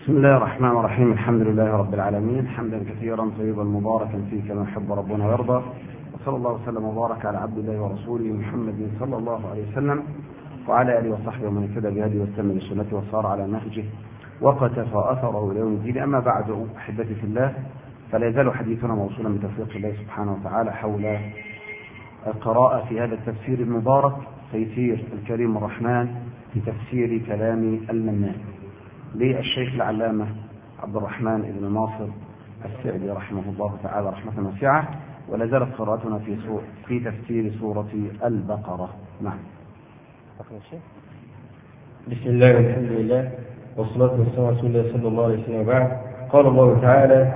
بسم الله الرحمن الرحيم. الحمد لله رب العالمين، حمدا كثيرا طيبا مباركا فيه كما يحب ربنا ويرضى، وصلى الله وسلم وبارك على عبد الله ورسوله محمد صلى الله عليه وسلم وعلى اله وصحبه ومن اهتدى بهديه واستنى بسنته وصار على نهجه وقتفى اثره الى يوم الدين. اما بعد، احبتي في الله، فلا يزال حديثنا موصولا بتوفيق الله سبحانه وتعالى حول القراءة في هذا التفسير المبارك، تيسير الكريم الرحمن في تفسير كلام المنان للشيخ العلامة عبد الرحمن بن ناصر السعدي رحمه الله تعالى رحمة واسعة. ولا زالت قراءتنا في تفسير سورة البقرة. نعم. بسم الله والحمد لله والصلاة والسلام على رسول الله صلى الله عليه وسلم. وبعد، قال الله تعالى: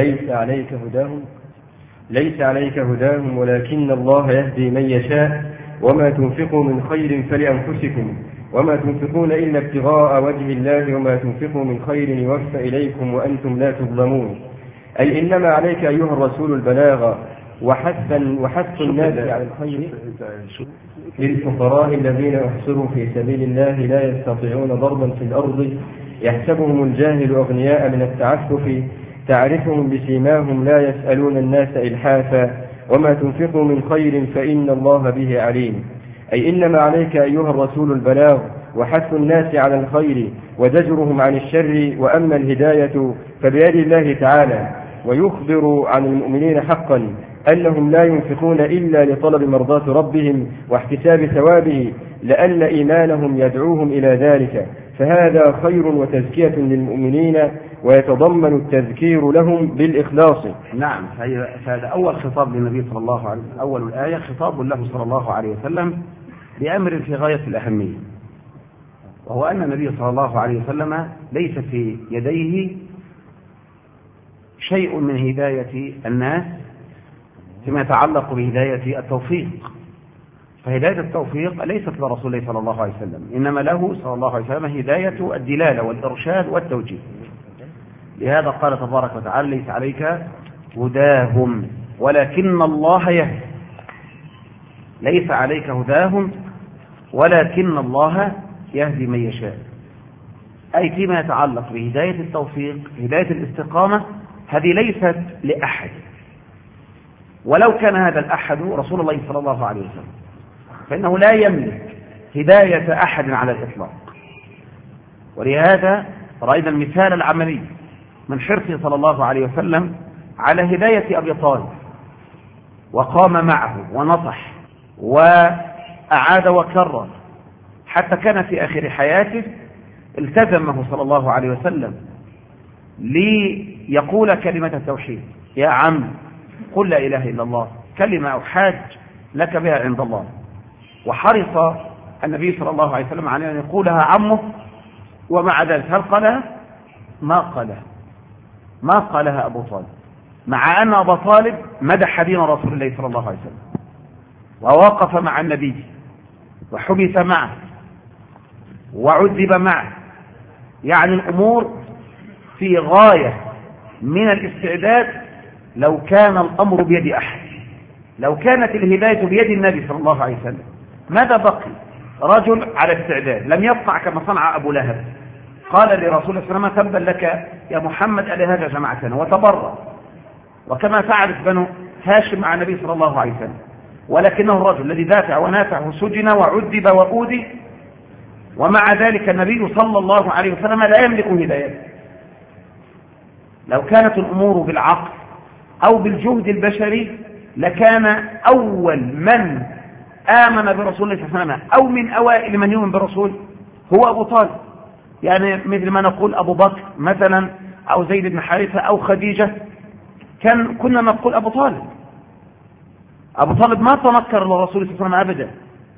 ليس عليك هداهم ولكن الله يهدي من يشاء وما تنفقوا من خير فلأنفسكم وما تنفقون إلا ابتغاء وجه الله وما تنفقوا من خير يوفى إليكم وأنتم لا تظلمون. أي إنما عليك أيها الرسول البلاغ وحث الناس على الخير للفقراء الذين أحصروا في سبيل الله لا يستطيعون ضربا في الأرض يحسبهم الجاهل أغنياء من التعفف تعرفهم بسيماهم لا يسألون الناس إلحافا وما تنفقوا من خير فإن الله به عليم. أي إنما عليك أيها الرسول البلاغ وحث الناس على الخير وزجرهم عن الشر، وأما الهداية فبيد الله تعالى. ويخبر عن المؤمنين حقا أنهم لا ينفقون إلا لطلب مرضاة ربهم واحتساب ثوابه، لأن إيمانهم يدعوهم إلى ذلك، فهذا خير وتزكية للمؤمنين ويتضمن التذكير لهم بالإخلاص. نعم، فهذا أول خطاب للنبي صلى الله عليه وسلم. أول الآية خطاب له صلى الله عليه وسلم بأمر في غاية الأهمية، وهو أن النبي صلى الله عليه وسلم ليس في يديه شيء من هداية الناس فيما يتعلق بهداية التوفيق. فهداية التوفيق ليست لرسول الله صلى الله عليه وسلم، إنما له صلى الله عليه وسلم هداية الدلالة والإرشاد والتوجيه. لهذا قال تبارك وتعالى: ليس عليك هداهم ولكن الله يهدي. ليس عليك هداهم ولكن الله يهدي من يشاء. أي فيما يتعلق بهداية التوفيق، هداية الاستقامة، هذه ليست لأحد، ولو كان هذا الأحد رسول الله صلى الله عليه وسلم، فإنه لا يملك هداية أحد على الإطلاق. ولهذا رأينا المثال العملي من حرصه صلى الله عليه وسلم على هداية أبي طالب، وقام معه ونصح وأعاد وكرر، حتى كان في آخر حياته التزمه صلى الله عليه وسلم ليقول كلمة التوحيد: يا عم قل لا إله إلا الله، كلمة أحاج لك بها عند الله. وحرص النبي صلى الله عليه وسلم على أن يقولها عمه، ومع ذلك هل قالها؟ ما قالها أبو طالب، مع أن أبا طالب مدح دين رسول الله صلى الله عليه وسلم ووقف مع النبي وحبس معه وعذب معه. يعني الأمور في غاية من الاستعداد. لو كان الأمر بيد أحد، لو كانت الهداية بيد النبي صلى الله عليه وسلم، ماذا بقي؟ رجل على استعداد، لم يصنع كما صنع أبو لهب، قال لرسول الله صلى الله عليه وسلم: تبا لك يا محمد ألهذا جمعتنا، وتبرأ، وكما فعلت بنو هاشم مع النبي صلى الله عليه وسلم. ولكنه الرجل الذي دافع ونافع وسجن وعذب وأوذي، ومع ذلك النبي صلى الله عليه وسلم لا يملك هدايته. لو كانت الأمور بالعقل أو بالجهد البشري لكان أول من آمن برسول الله صلى الله عليه وسلم أو من أوائل من يؤمن بالرسول هو أبو طالب. يعني مثل ما نقول أبو بكر مثلا أو زيد بن حارثة أو خديجة، كنا نقول أبو طالب. أبو طالب ما تنكر للرسول صلى الله عليه وسلم أبدا،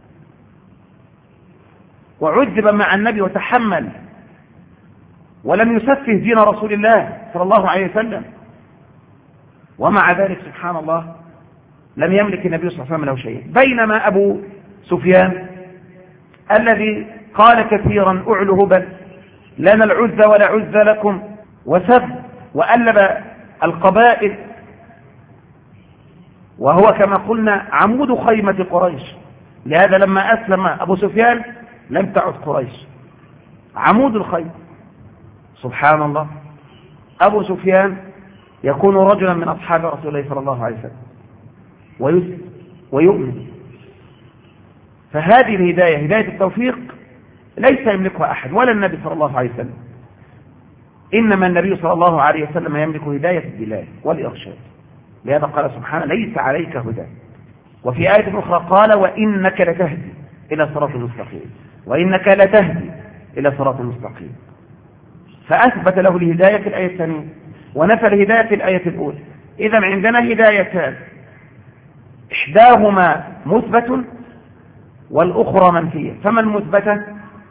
وعذب مع النبي وتحمل، ولم يسفه دين رسول الله صلى الله عليه وسلم، ومع ذلك سبحان الله لم يملك النبي صلى الله عليه وسلم له شيء. بينما أبو سفيان الذي قال كثيرا: أعلو هبل لنا العز ولا عز لكم، وسب وألب القبائل، وهو كما قلنا عمود خيمة قريش. لهذا لما أسلم أبو سفيان لم تعد قريش، عمود الخيمة. سبحان الله، أبو سفيان يكون رجلا من أصحاب رسول الله صلى الله عليه وسلم ويؤمن. فهذه الهداية هداية التوفيق ليس يملكها أحد ولا النبي صلى الله عليه وسلم، إنما النبي صلى الله عليه وسلم يملك هداية الدلالة والإرشاد. لهذا قال سبحانه ليس عليك هدى. وفي آية أخرى قال وإنك لتهدي إلى صراط مستقيم، وإنك لتهدي إلى صراط مستقيم. فأثبت له الهداية في الآية الثانية ونفى الهداية في الآية الأولى. إذا عندنا هدايتان، إحداهما مثبت والأخرى منفية. فما المثبتة؟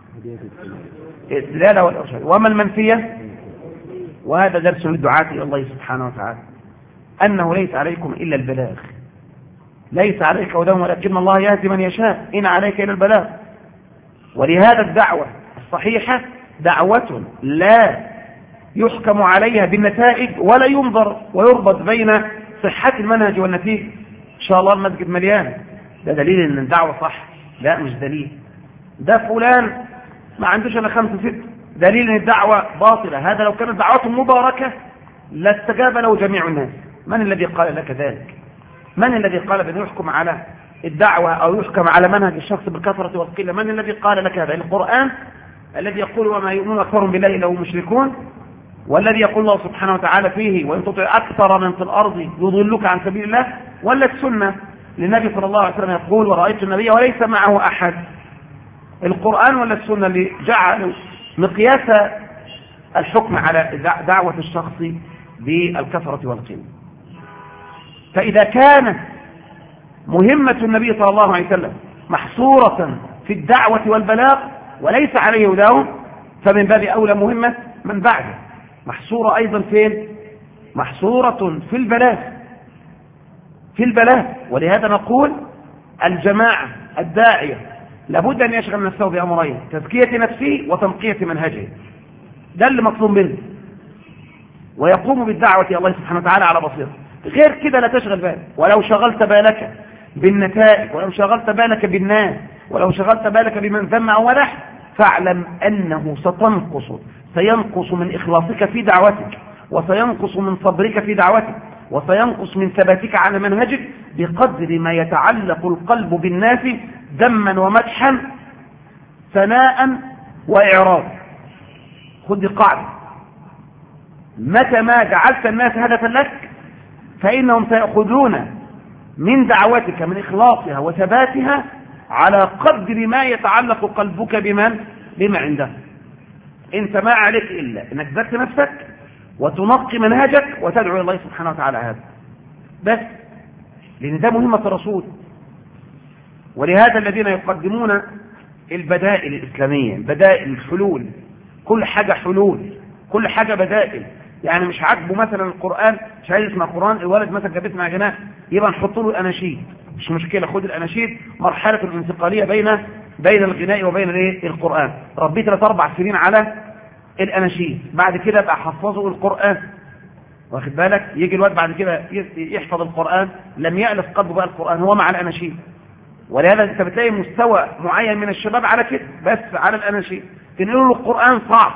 الدلالة والإرشاد. وما المنفية؟ وهذا درس للدعاة إلى الله سبحانه وتعالى، أنه ليس عليكم إلا البلاغ، ليس عليك هداهم ولكن الله يهدي من يشاء، إن عليك إلا البلاغ. ولهذا الدعوة الصحيحة دعوة لا يحكم عليها بالنتائج ولا ينظر ويربط بين صحة المنهج والنتيجة. إن شاء الله المسجد مليان، ده دليل أن الدعوة صح؟ لا، مش دليل. ده فلان ما عندوش إلا 5 6، دليل أن الدعوة باطلة. هذا لو كانت دعوته مباركة لاستجاب له جميع الناس. من الذي قال لك ذلك؟ من الذي قال بأن يحكم على الدعوة أو يحكم على منهج الشخص بالكثرة والقلة؟ من الذي قال لك هذا؟ القرآن الذي يقول وما يؤمنون أكثرهم بالله إلا هم مشركون، والذي يقول الله سبحانه وتعالى فيه وإن تطع أكثر من في الأرض يضلك عن سبيل الله، ولا السنة للنبي صلى الله عليه وسلم يقول ورأيت النبي وليس معه أحد؟ القرآن ولا السنة اللي جعلوا مقياس الحكم على دعوة الشخص بالكثرة والقلة؟ فإذا كانت مهمة النبي صلى الله عليه وسلم محصورة في الدعوة والبلاغ وليس عليه هداهم، فمن باب أولى مهمة من بعده محصورة أيضا فين؟ محصورة في البلاغ، في البلاغ. ولهذا نقول الجماعة الداعية لابد أن يشغل نفسه بأمرين: تزكية نفسه وتنقية منهجه. ده اللي مطلوب منه، ويقوم بالدعوة إلى الله سبحانه وتعالى على بصيرة. غير كده لا تشغل بالك. ولو شغلت بالك بالنتائج، ولو شغلت بالك بالناس، ولو شغلت بالك بمن ذم أو مدح، فاعلم أنه سينقص من إخلاصك في دعوتك، وسينقص من صبرك في دعوتك، وسينقص من ثباتك على منهجك بقدر ما يتعلق القلب بالناس ذما ومدحا، ثناء وإعراض. خذ قاعدة: متى ما جعلت الناس هدفا لك فإنهم سيأخذون من دعوتك من إخلاصها وثباتها على قدر ما يتعلق قلبك بما عنده. انت ما عليك إلا انك تزكي نفسك وتنقي منهجك وتدعو إلى الله سبحانه وتعالى، هذا بس، لأن ده مهمة الرسول. ولهذا الذين يقدمون البدائل الإسلامية، البدائل، الحلول، كل حاجة حلول، كل حاجة بدائل. يعني مش عاجبه مثلا القرآن، مش عايز يسمع قرآن، الولد مثلا جابت مع غناء، يبقى نحط له الأناشيد، مش مشكلة، خد الأناشيد، مرحلة الانتقالية بين الغناء وبين القرآن. ربي 3 4 سنين على الأناشيد، بعد كده بقى حفظه القرآن، واخد بالك؟ يجي الواد بعد كده يحفظ القرآن، لم يألف قلبه بقى القرآن، هو مع الأناشيد. ولهذا انت بتلاقي مستوى معين من الشباب على كده، بس على الأناشيد. تنقلوا له القرآن صعب،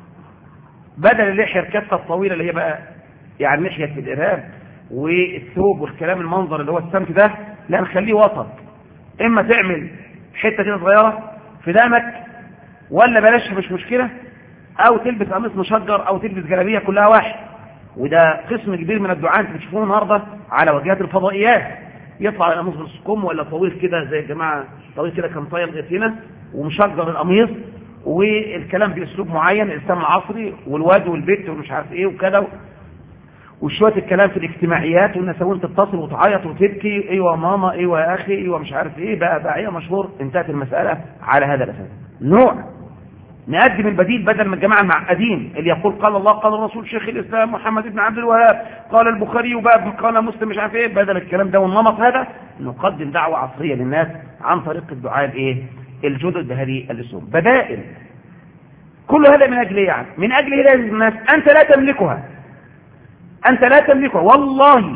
بدل اللحية الكثة الطويلة اللي هي بقى يعني لحية الإرهاب والثوب والكلام المنظر اللي هو السمك ده، لا، نخليه وسط. إما تعمل حتة كده صغيرة في دامك، ولا بلاش مش مشكلة، أو تلبس قميص مشجر، أو تلبس جلابية، كلها واحد. وده قسم كبير من الدعاة انتوا بتشوفوه النهارده على واجهات الفضائيات، يطلع القميص بالسكم ولا طويل كده زي الجماعة، طويل كده كان طايل لغاية هنا ومشجر القميص، والكلام باسلوب معين، الاسلام العصري والواد والبيت ومش عارف ايه وكده، وشويه الكلام في الاجتماعيات، والنسوين تتصل وتعيط وتبكي، ايوه ماما، ايوه يا اخي، ايوه مش عارف ايه، بقى داعيه مشهور. انتهت المساله على هذا الاساس. نوع نقدم البديل بدل من الجماعه المعقدين اللي يقول قال الله قال الرسول شيخ الاسلام محمد بن عبد الوهاب قال البخاري وباب قال مسلم مش عارف ايه، بدل الكلام ده والنمط هذا نقدم دعوه عصريه للناس عن طريق الدعاء الجدد بهذه الاسلوب. بدائل، كل هذا من اجل يعني من اجل هدايه الناس. انت لا تملكها، انت لا تملكها والله،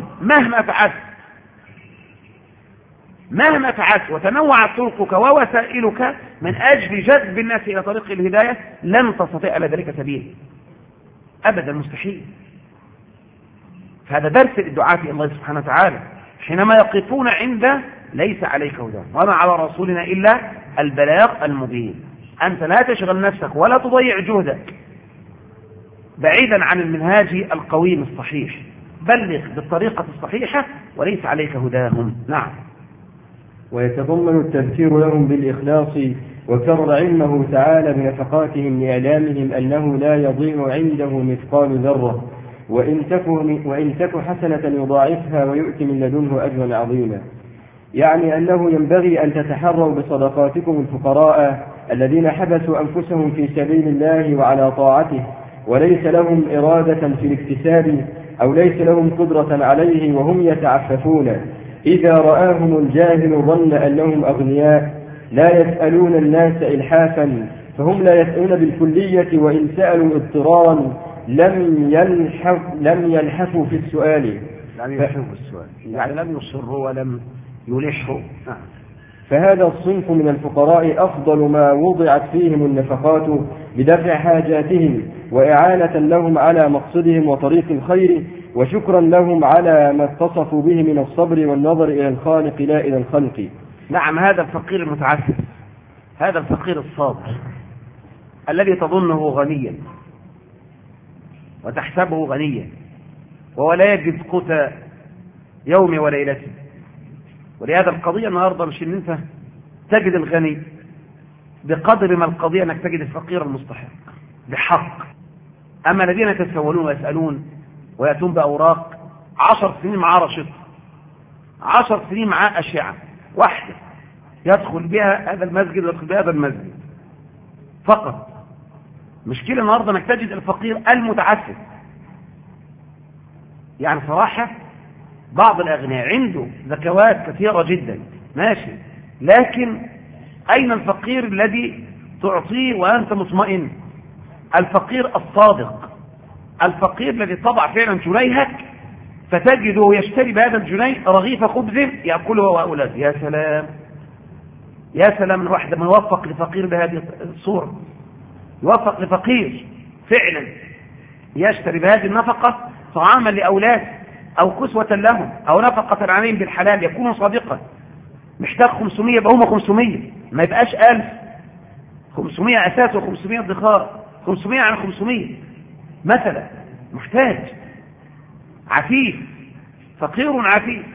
مهما فعلت وتنوعت طرقك ووسائلك من اجل جذب الناس الى طريق الهدايه، لن تستطيع على ذلك سبيل. أبدا مستحيل. فهذا درس للدعاة إلى الله سبحانه وتعالى حينما يقفون عند ليس عليك هداهم وما على رسولنا إلا البلاغ المبين. أنت لا تشغل نفسك ولا تضيع جهدك بعيدا عن المنهاج القويم الصحيح، بلغ بالطريقة الصحيحة وليس عليك هداهم. نعم. ويتضمن التذكير لهم بالإخلاص وكرر علمه تعالى بنفقاتهم لإعلامهم أنه لا يضيع عنده مثقال ذرة، وإن تك حسنة يضاعفها ويؤتي من لدنه أجرا عظيما. يعني أنه ينبغي أن تتحروا بصدقاتكم الفقراء الذين حبسوا أنفسهم في سبيل الله وعلى طاعته وليس لهم إرادة في الاكتساب أو ليس لهم قدرة عليه وهم يتعففون. إذا رآهم الجاهل ظن أنهم أغنياء لا يسألون الناس إلحافا، فهم لا يسألون بالكلية، وإن سألوا اضطرارا لم يلحفوا في السؤال. يعني لم يصروا ولم يلحوا. فهذا الصنف من الفقراء أفضل ما وضعت فيهم النفقات بدفع حاجاتهم وإعانة لهم على مقصدهم وطريق الخير وشكرا لهم على ما اتصفوا به من الصبر والنظر إلى الخالق لا إلى الخلق. نعم، هذا الفقير المتعفف، هذا الفقير الصابر الذي تظنه غنيا وتحسبه غنيا وهو لا يجد قوت يوم وليلته. ولهذا القضية النهاردة مش ان انت تجد الغني بقدر ما القضية انك تجد الفقير المستحق بحق. اما الذين يتسولون ويسألون ويأتون بأوراق 10 سنين معاه رشيد، 10 سنين معاه أشعة واحدة يدخل بها هذا المسجد ويدخل بها هذا المسجد فقط. مشكلة النهاردة انك تجد الفقير المتعفف. يعني صراحة بعض الأغنياء عنده زكوات كثيرة جدا ماشي، لكن أين الفقير الذي تعطيه وأنت مطمئن؟ الفقير الصادق، الفقير الذي طبع فعلا جنيهك فتجده يشتري بهذا الجنيه رغيف خبز يأكله وأولاده. يا سلام يا سلام، من واحد من يوفق لفقير بهذه الصورة، يوفق لفقير فعلا يشتري بهذه النفقة طعاما لأولاده أو كسوة لهم أو نفقة عليهم بالحلال، يكون صادقا. محتاج 500 يبقى هم 500، ما يبقاش 1000. 500 أساس و500 ادخار، 500 عن 500 مثلا. محتاج عفيف، فقير عفيف.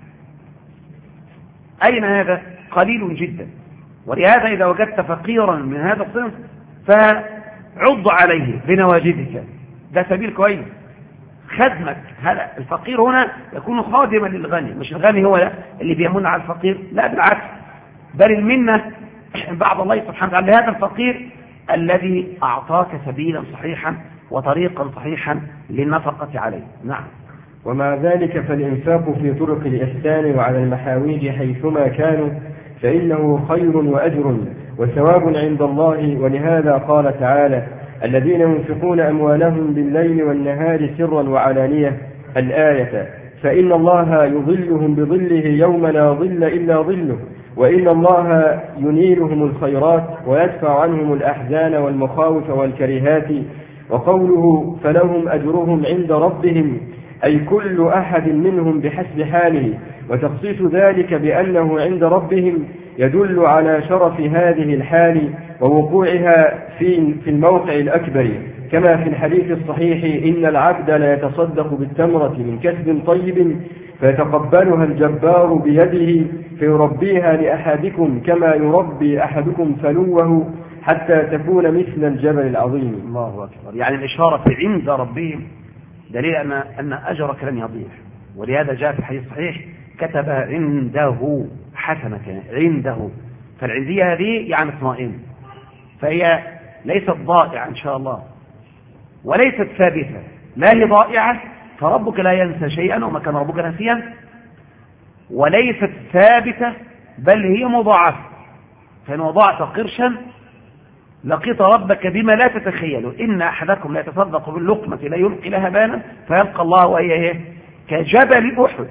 أين هذا؟ قليل جدا. ولهذا إذا وجدت فقيرا من هذا الصنف فعض عليه بنواجذك، ده سبيل كويس خدمك. هذا الفقير هنا يكون خادما للغني، مش الغني هو اللي بيمن على الفقير، لا بالعكس، بل المنة بعد الله سبحانه وتعالى لهذا الفقير الذي أعطاك سبيلا صحيحا وطريقا صحيحا للنفقة عليه. نعم. ومع ذلك فالإنفاق في طرق الإحسان وعلى المحاويج حيثما كانوا فإنه خير وأجر وثواب عند الله. ولهذا قال تعالى: الذين ينفقون أموالهم بالليل والنهار سرا وعلانية، الآية. فإن الله يظلهم بظله يوم لا ظل إلا ظله، وإن الله ينيلهم الخيرات ويدفع عنهم الأحزان والمخاوف والكرهات. وقوله فلهم أجرهم عند ربهم، أي كل أحد منهم بحسب حاله، وتخصيص ذلك بأنه عند ربهم يدل على شرف هذه الحال ووقوعها في الموقع الأكبر، كما في الحديث الصحيح: إن العبد لا يتصدق بالتمرة من كسب طيب فيتقبلها الجبار بيده فيربيها لأحدكم كما يربي أحدكم فلوه حتى تكون مثل الجبل العظيم. الله أكبر. يعني الإشارة في عند ربهم دليل أن أجرك لن يضيع. ولهذا جاء في الحديث الصحيح: كتبها عنده حسنة، عنده. فالعندية هذه يعني اطمئن، فهي ليست ضائعة إن شاء الله وليست ثابتة، لا هي ضائعة، فربك لا ينسى شيئا وما كان ربك نسيا، وليست ثابتة بل هي مضاعفة. فإن وضعت قرشا لقيت ربك بما لا تتخيل. إن أحدكم لا يتصدق باللقمة لا يلقي لها بالا فيلقى الله وهي كجبل أحد.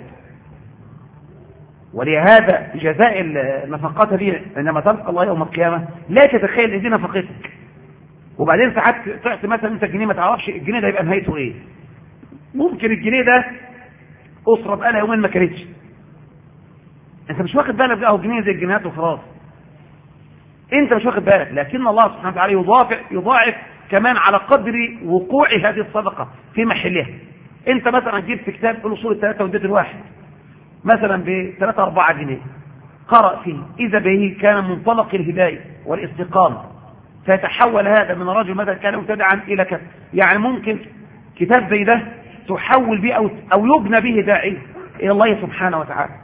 ولهذا جزاء النفقات دي عندما تلقى الله يوم القيامة لا تتخيل إذن نفقتك، وبعدين ساعات تعطي مثلا انت جنيه ما تعرفش الجنيه ده يبقى نهايته ايه. ممكن الجنيه ده اسره بقالها يومين ما كانتش، انت مش واخد بالك بقى، هو الجنيه زي الجنيهات وخلاص، انت مش واخد بالك. لكن الله سبحانه وتعالى يضاعف كمان على قدر وقوع هذه الصدقه في محلها. انت مثلا جبت كتاب الاصول الثلاثه واديت الواحد مثلا ب3 4 جنيه، قرأ فيه، اذا به كان منطلق الهدايه والاستقامه، فيتحول هذا من رجل مثلا كان مبتدعا الى كذا. يعني ممكن كتاب زي ده تحول به او يبنى به داعي الى الله سبحانه وتعالى.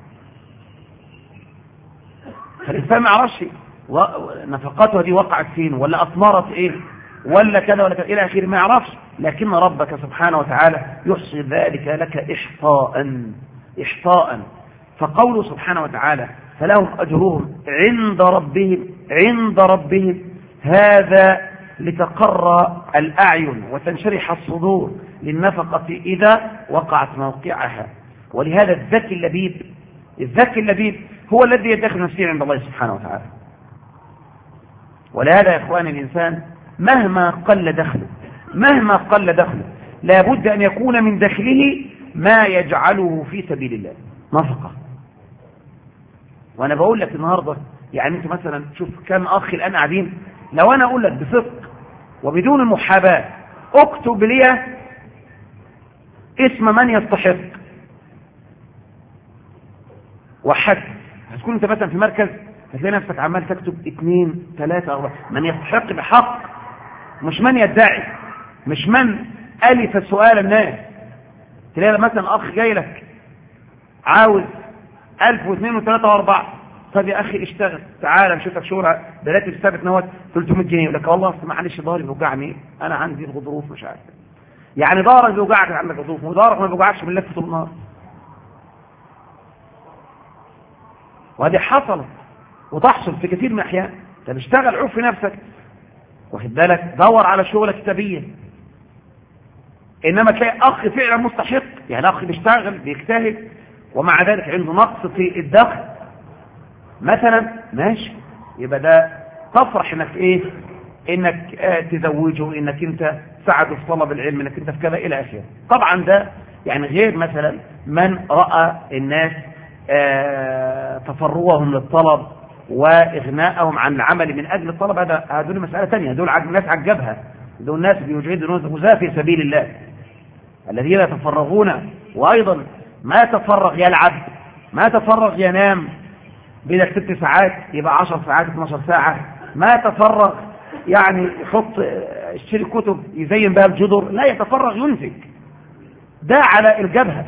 فالانسان ما يعرفش نفقاته دي وقعت فين، ولا اثمرت ايه، ولا كذا ولا كذا الى اخره، ما يعرفش. لكن ربك سبحانه وتعالى يحصي ذلك لك احصاء. فقوله سبحانه وتعالى فلهم اجرهم عند ربهم هذا لتقر الاعين وتنشرح الصدور للنفقه اذا وقعت موقعها. ولهذا الذكي اللبيب هو الذي يدخل نفسه عند الله سبحانه وتعالى. ولهذا يا اخواني الانسان مهما قل دخله لا بد ان يكون من دخله ما يجعله في سبيل الله نفقه. وانا بقول لك النهارده يعني انت مثلا شوف كم اخ الان قاعدين، لو انا اقول لك بصدق وبدون المحاباه اكتب لي اسم من يستحق وحد، هتكون انت مثلا في مركز هتلاقي نفسك عمال تكتب 2 3 4 من يستحق بحق، مش من يدعي، مش من ألف سؤال الناس. تلاقي مثلا اخ جاي لك عاوز 1000 و2 و3 و4، طب يا اخي اشتغل تعال نشوفك شغل بلاتي بثابت نوت 300 جنيه، يقول لك والله معلش ضهري بيوجعني، انا عندي الغضروف مش عارف. يعني ضهرك بيوجعك عندك غضروف، وضهرك ما بيوجعكش من لفه النار. وهذه حصلت وتحصل في كثير من الاحيان. طب اشتغل، عوف في نفسك، واخد بالك، دور على شغلك كتابيا. انما تلاقي اخ فعلا مستحق، يعني اخ بيشتغل بيجتهد ومع ذلك عنده نقص في الدخل مثلا، ماشي، يبقى ده تفرح انك ايه، انك تزوجه، انك انت تساعده في طلب العلم، انك انت في كذا الى اخره. طبعا ده يعني غير مثلا من راى الناس تفرغهم للطلب واغناءهم عن العمل من اجل الطلب، هذول مساله ثانيه، دول ناس عجبها، دول ناس بيجهدوا غزاة في سبيل الله الذين يتفرغون. وايضا ما تفرغ يلعب، ما تفرغ ينام بدك 6 ساعات يبقى 10 ساعات 12 ساعه، ما تفرغ يعني يحط يشتري كتب يزين بها الجدر، لا، يتفرغ ينتج. ده على الجبهه،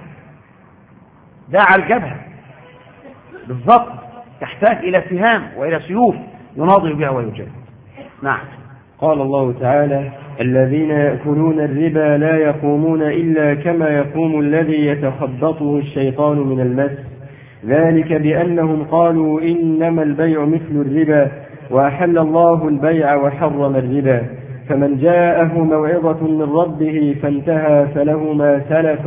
بالضبط، تحتاج إلى سهام وإلى سيوف يناضل بها ويجاهد. نعم. قال الله تعالى الذين يأكلون الربا لا يقومون إلا كما يقوم الذي يتخبطه الشيطان من المس، ذلك بأنهم قالوا إنما البيع مثل الربا وأحل الله البيع وحرم الربا، فمن جاءه موعظة من ربه فانتهى فله ما سلف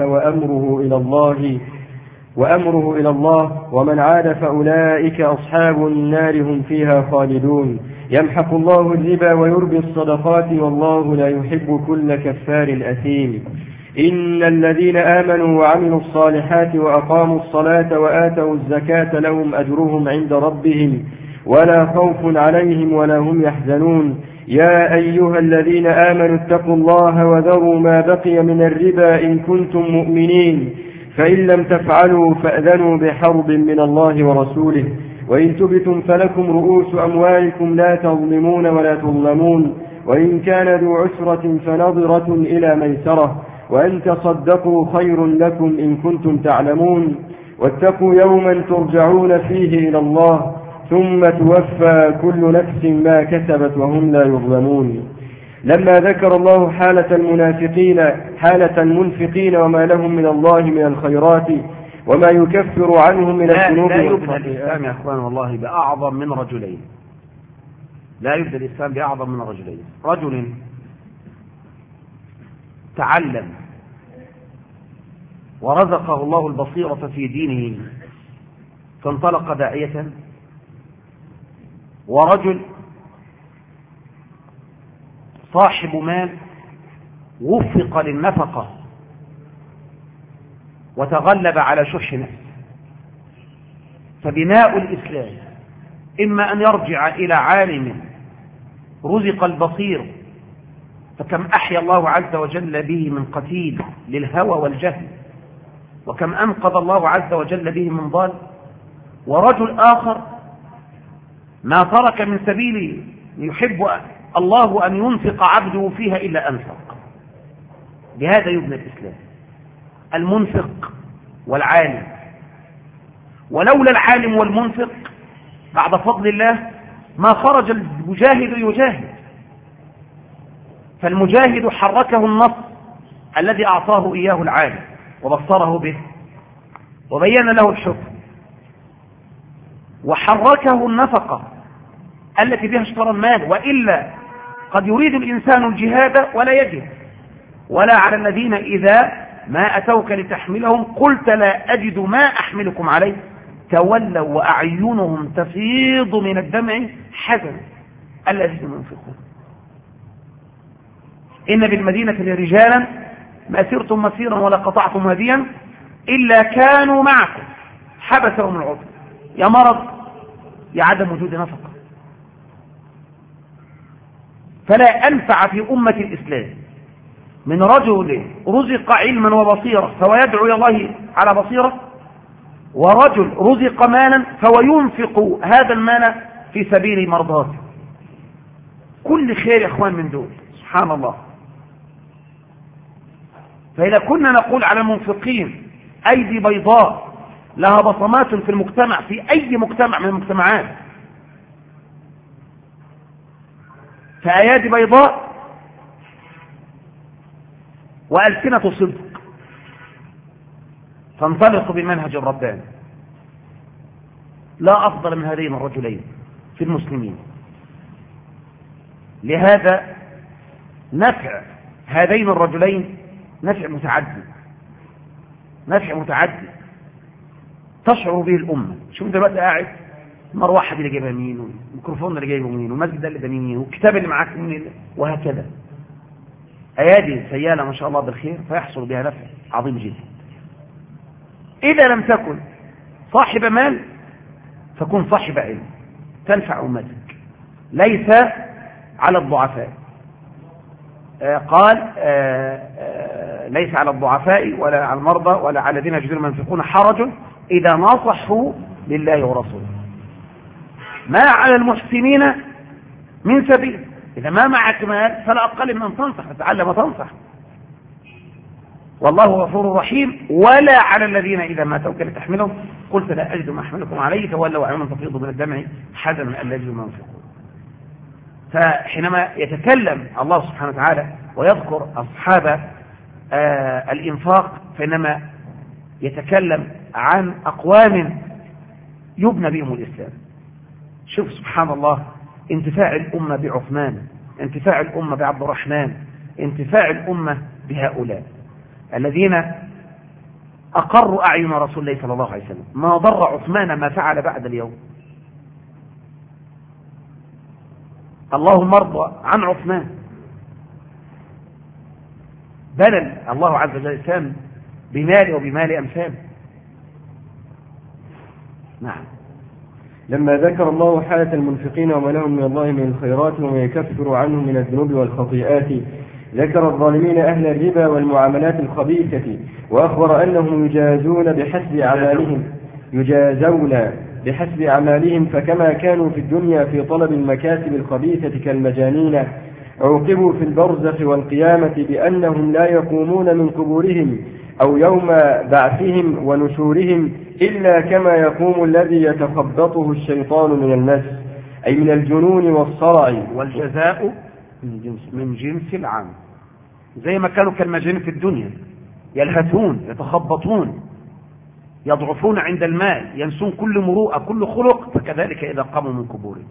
وأمره إلى الله ومن عاد فأولئك أصحاب النار هم فيها خالدون. يمحق الله الربا ويربي الصدقات والله لا يحب كل كفار أثيم. إن الذين آمنوا وعملوا الصالحات وأقاموا الصلاة وآتوا الزكاة لهم أجرهم عند ربهم ولا خوف عليهم ولا هم يحزنون. يا أيها الذين آمنوا اتقوا الله وذروا ما بقي من الربا إن كنتم مؤمنين، فإن لم تفعلوا فأذنوا بحرب من الله ورسوله، وإن تبتم فلكم رؤوس أموالكم لا تظلمون ولا تظلمون، وإن كان ذو عسرة فنظرة إلى ميسرة، وأن تصدقوا خير لكم إن كنتم تعلمون. واتقوا يوما ترجعون فيه إلى الله ثم توفى كل نفس ما كسبت وهم لا يظلمون. لما ذكر الله حالة المنفقين وما لهم من الله من الخيرات وما يكفر عنهم من الذنوب، لا يبدأ الإسلام يا أخوان والله بأعظم من رجلين، لا يبدأ الإسلام بأعظم من رجلين. رجل تعلم ورزقه الله البصيرة في دينه فانطلق داعية، ورجل صاحب مال وفق للنفقة وتغلب على شح نفسه، فبناء الإسلام إما أن يرجع إلى عالم رزق البصير، فكم أحيا الله عز وجل به من قتيل للهوى والجهل، وكم أنقذ الله عز وجل به من ضال. ورجل آخر ما ترك من سبيل يحب الله أن ينفق عبده فيها إلا أنفق. بهذا يبنى الإسلام، المنفق والعالم. ولولا العالم والمنفق بعد فضل الله ما خرج المجاهد يجاهد، فالمجاهد حركه النص الذي أعطاه إياه العالم وبصره به وبين له الحكم، وحركه النفقة التي بها اشترى المال، وإلا قد يريد الإنسان الجهاد ولا يجد. ولا على الذين إذا ما أتوك لتحملهم قلت لا أجد ما أحملكم عليه تولوا وأعينهم تفيض من الدمع حزنا الذين ينفقون. إن بالمدينة لرجالا ما سرتم مسيرا ولا قطعتم هديا إلا كانوا معكم حبسهم العذر، يا مرض يا عدم وجود نفقة. فلا أنفع في أمة الإسلام من رجل رزق علما وبصيرة فهو يدعو إلى الله على بصيرة، ورجل رزق مالا فهو ينفق هذا المال في سبيل مرضاته. كل خير يا أخوان من دول، سبحان الله. فإذا كنا نقول على المنفقين أيدي بيضاء لها بصمات في المجتمع، في أي مجتمع من المجتمعات، فأيادي بيضاء وألسنة صدق، فانطلق بمنهج الرباني. لا أفضل من هذين الرجلين في المسلمين. لهذا نفع هذين الرجلين نفع متعدد، نفع متعدد تشعر به الأمة. شوف دلوقتي قاعد مروحة اللي جايبها مين، والميكروفون اللي جايبه مين، والمسجد اللي ده مين، والكتاب اللي معاك مين، وهكذا. أيادي سيالة ما شاء الله بالخير فيحصل بها نفع عظيم جدا. إذا لم تكن صاحب مال فكن صاحب علم تنفع أمتك، ليس على الضعفاء. قال ليس على الضعفاء ولا على المرضى ولا على الذين يجدون ينفقون حرج إذا ناصحوا لله ورسوله، ما على المحسنين من سبيل. إذا ما معك مال فلا أقل من أن تنصح، تتعلم وتنصح، والله غفور رحيم. ولا على الذين إذا ما أتوك لتحملهم قلت لا أجد ما أحملكم عليه تولوا وأعينهم تفيض من الدمع حزنا ألا يجدوا ما ينفقون. فحينما يتكلم الله سبحانه وتعالى ويذكر أصحاب الإنفاق فإنما يتكلم عن أقوام يبنى بهم الإسلام. شوف سبحان الله، انتفاع الأمة بعثمان، انتفاع الأمة بعبد الرحمن، انتفاع الأمة بهؤلاء الذين أقروا أعين رسول الله صلى الله عليه وسلم. ما ضر عثمان ما فعل بعد اليوم. اللهم ارضى عن عثمان. بلل الله عز وجل الإسلام بماله وبمال أمثاله. نعم. لما ذكر الله حالة المنفقين وما لهم من الله من الخيرات وما يكفر عنهم من الذنوب والخطيئات، ذكر الظالمين أهل الربا والمعاملات الخبيثة، وأخبر أنهم يجازون بحسب أعمالهم، فكما كانوا في الدنيا في طلب المكاسب الخبيثة كالمجانين، عوقبوا في البرزخ والقيامة بأنهم لا يقومون من قبورهم أو يوم بعثهم ونشورهم إلا كما يقوم الذي يتخبطه الشيطان من المس، أي من الجنون والصرع. والجزاء من جنس العمل. زي ما كانوا كالمجانين في الدنيا يلهثون يتخبطون يضعفون عند المال ينسون كل مروءة كل خلق، فكذلك إذا قاموا من قبورهم.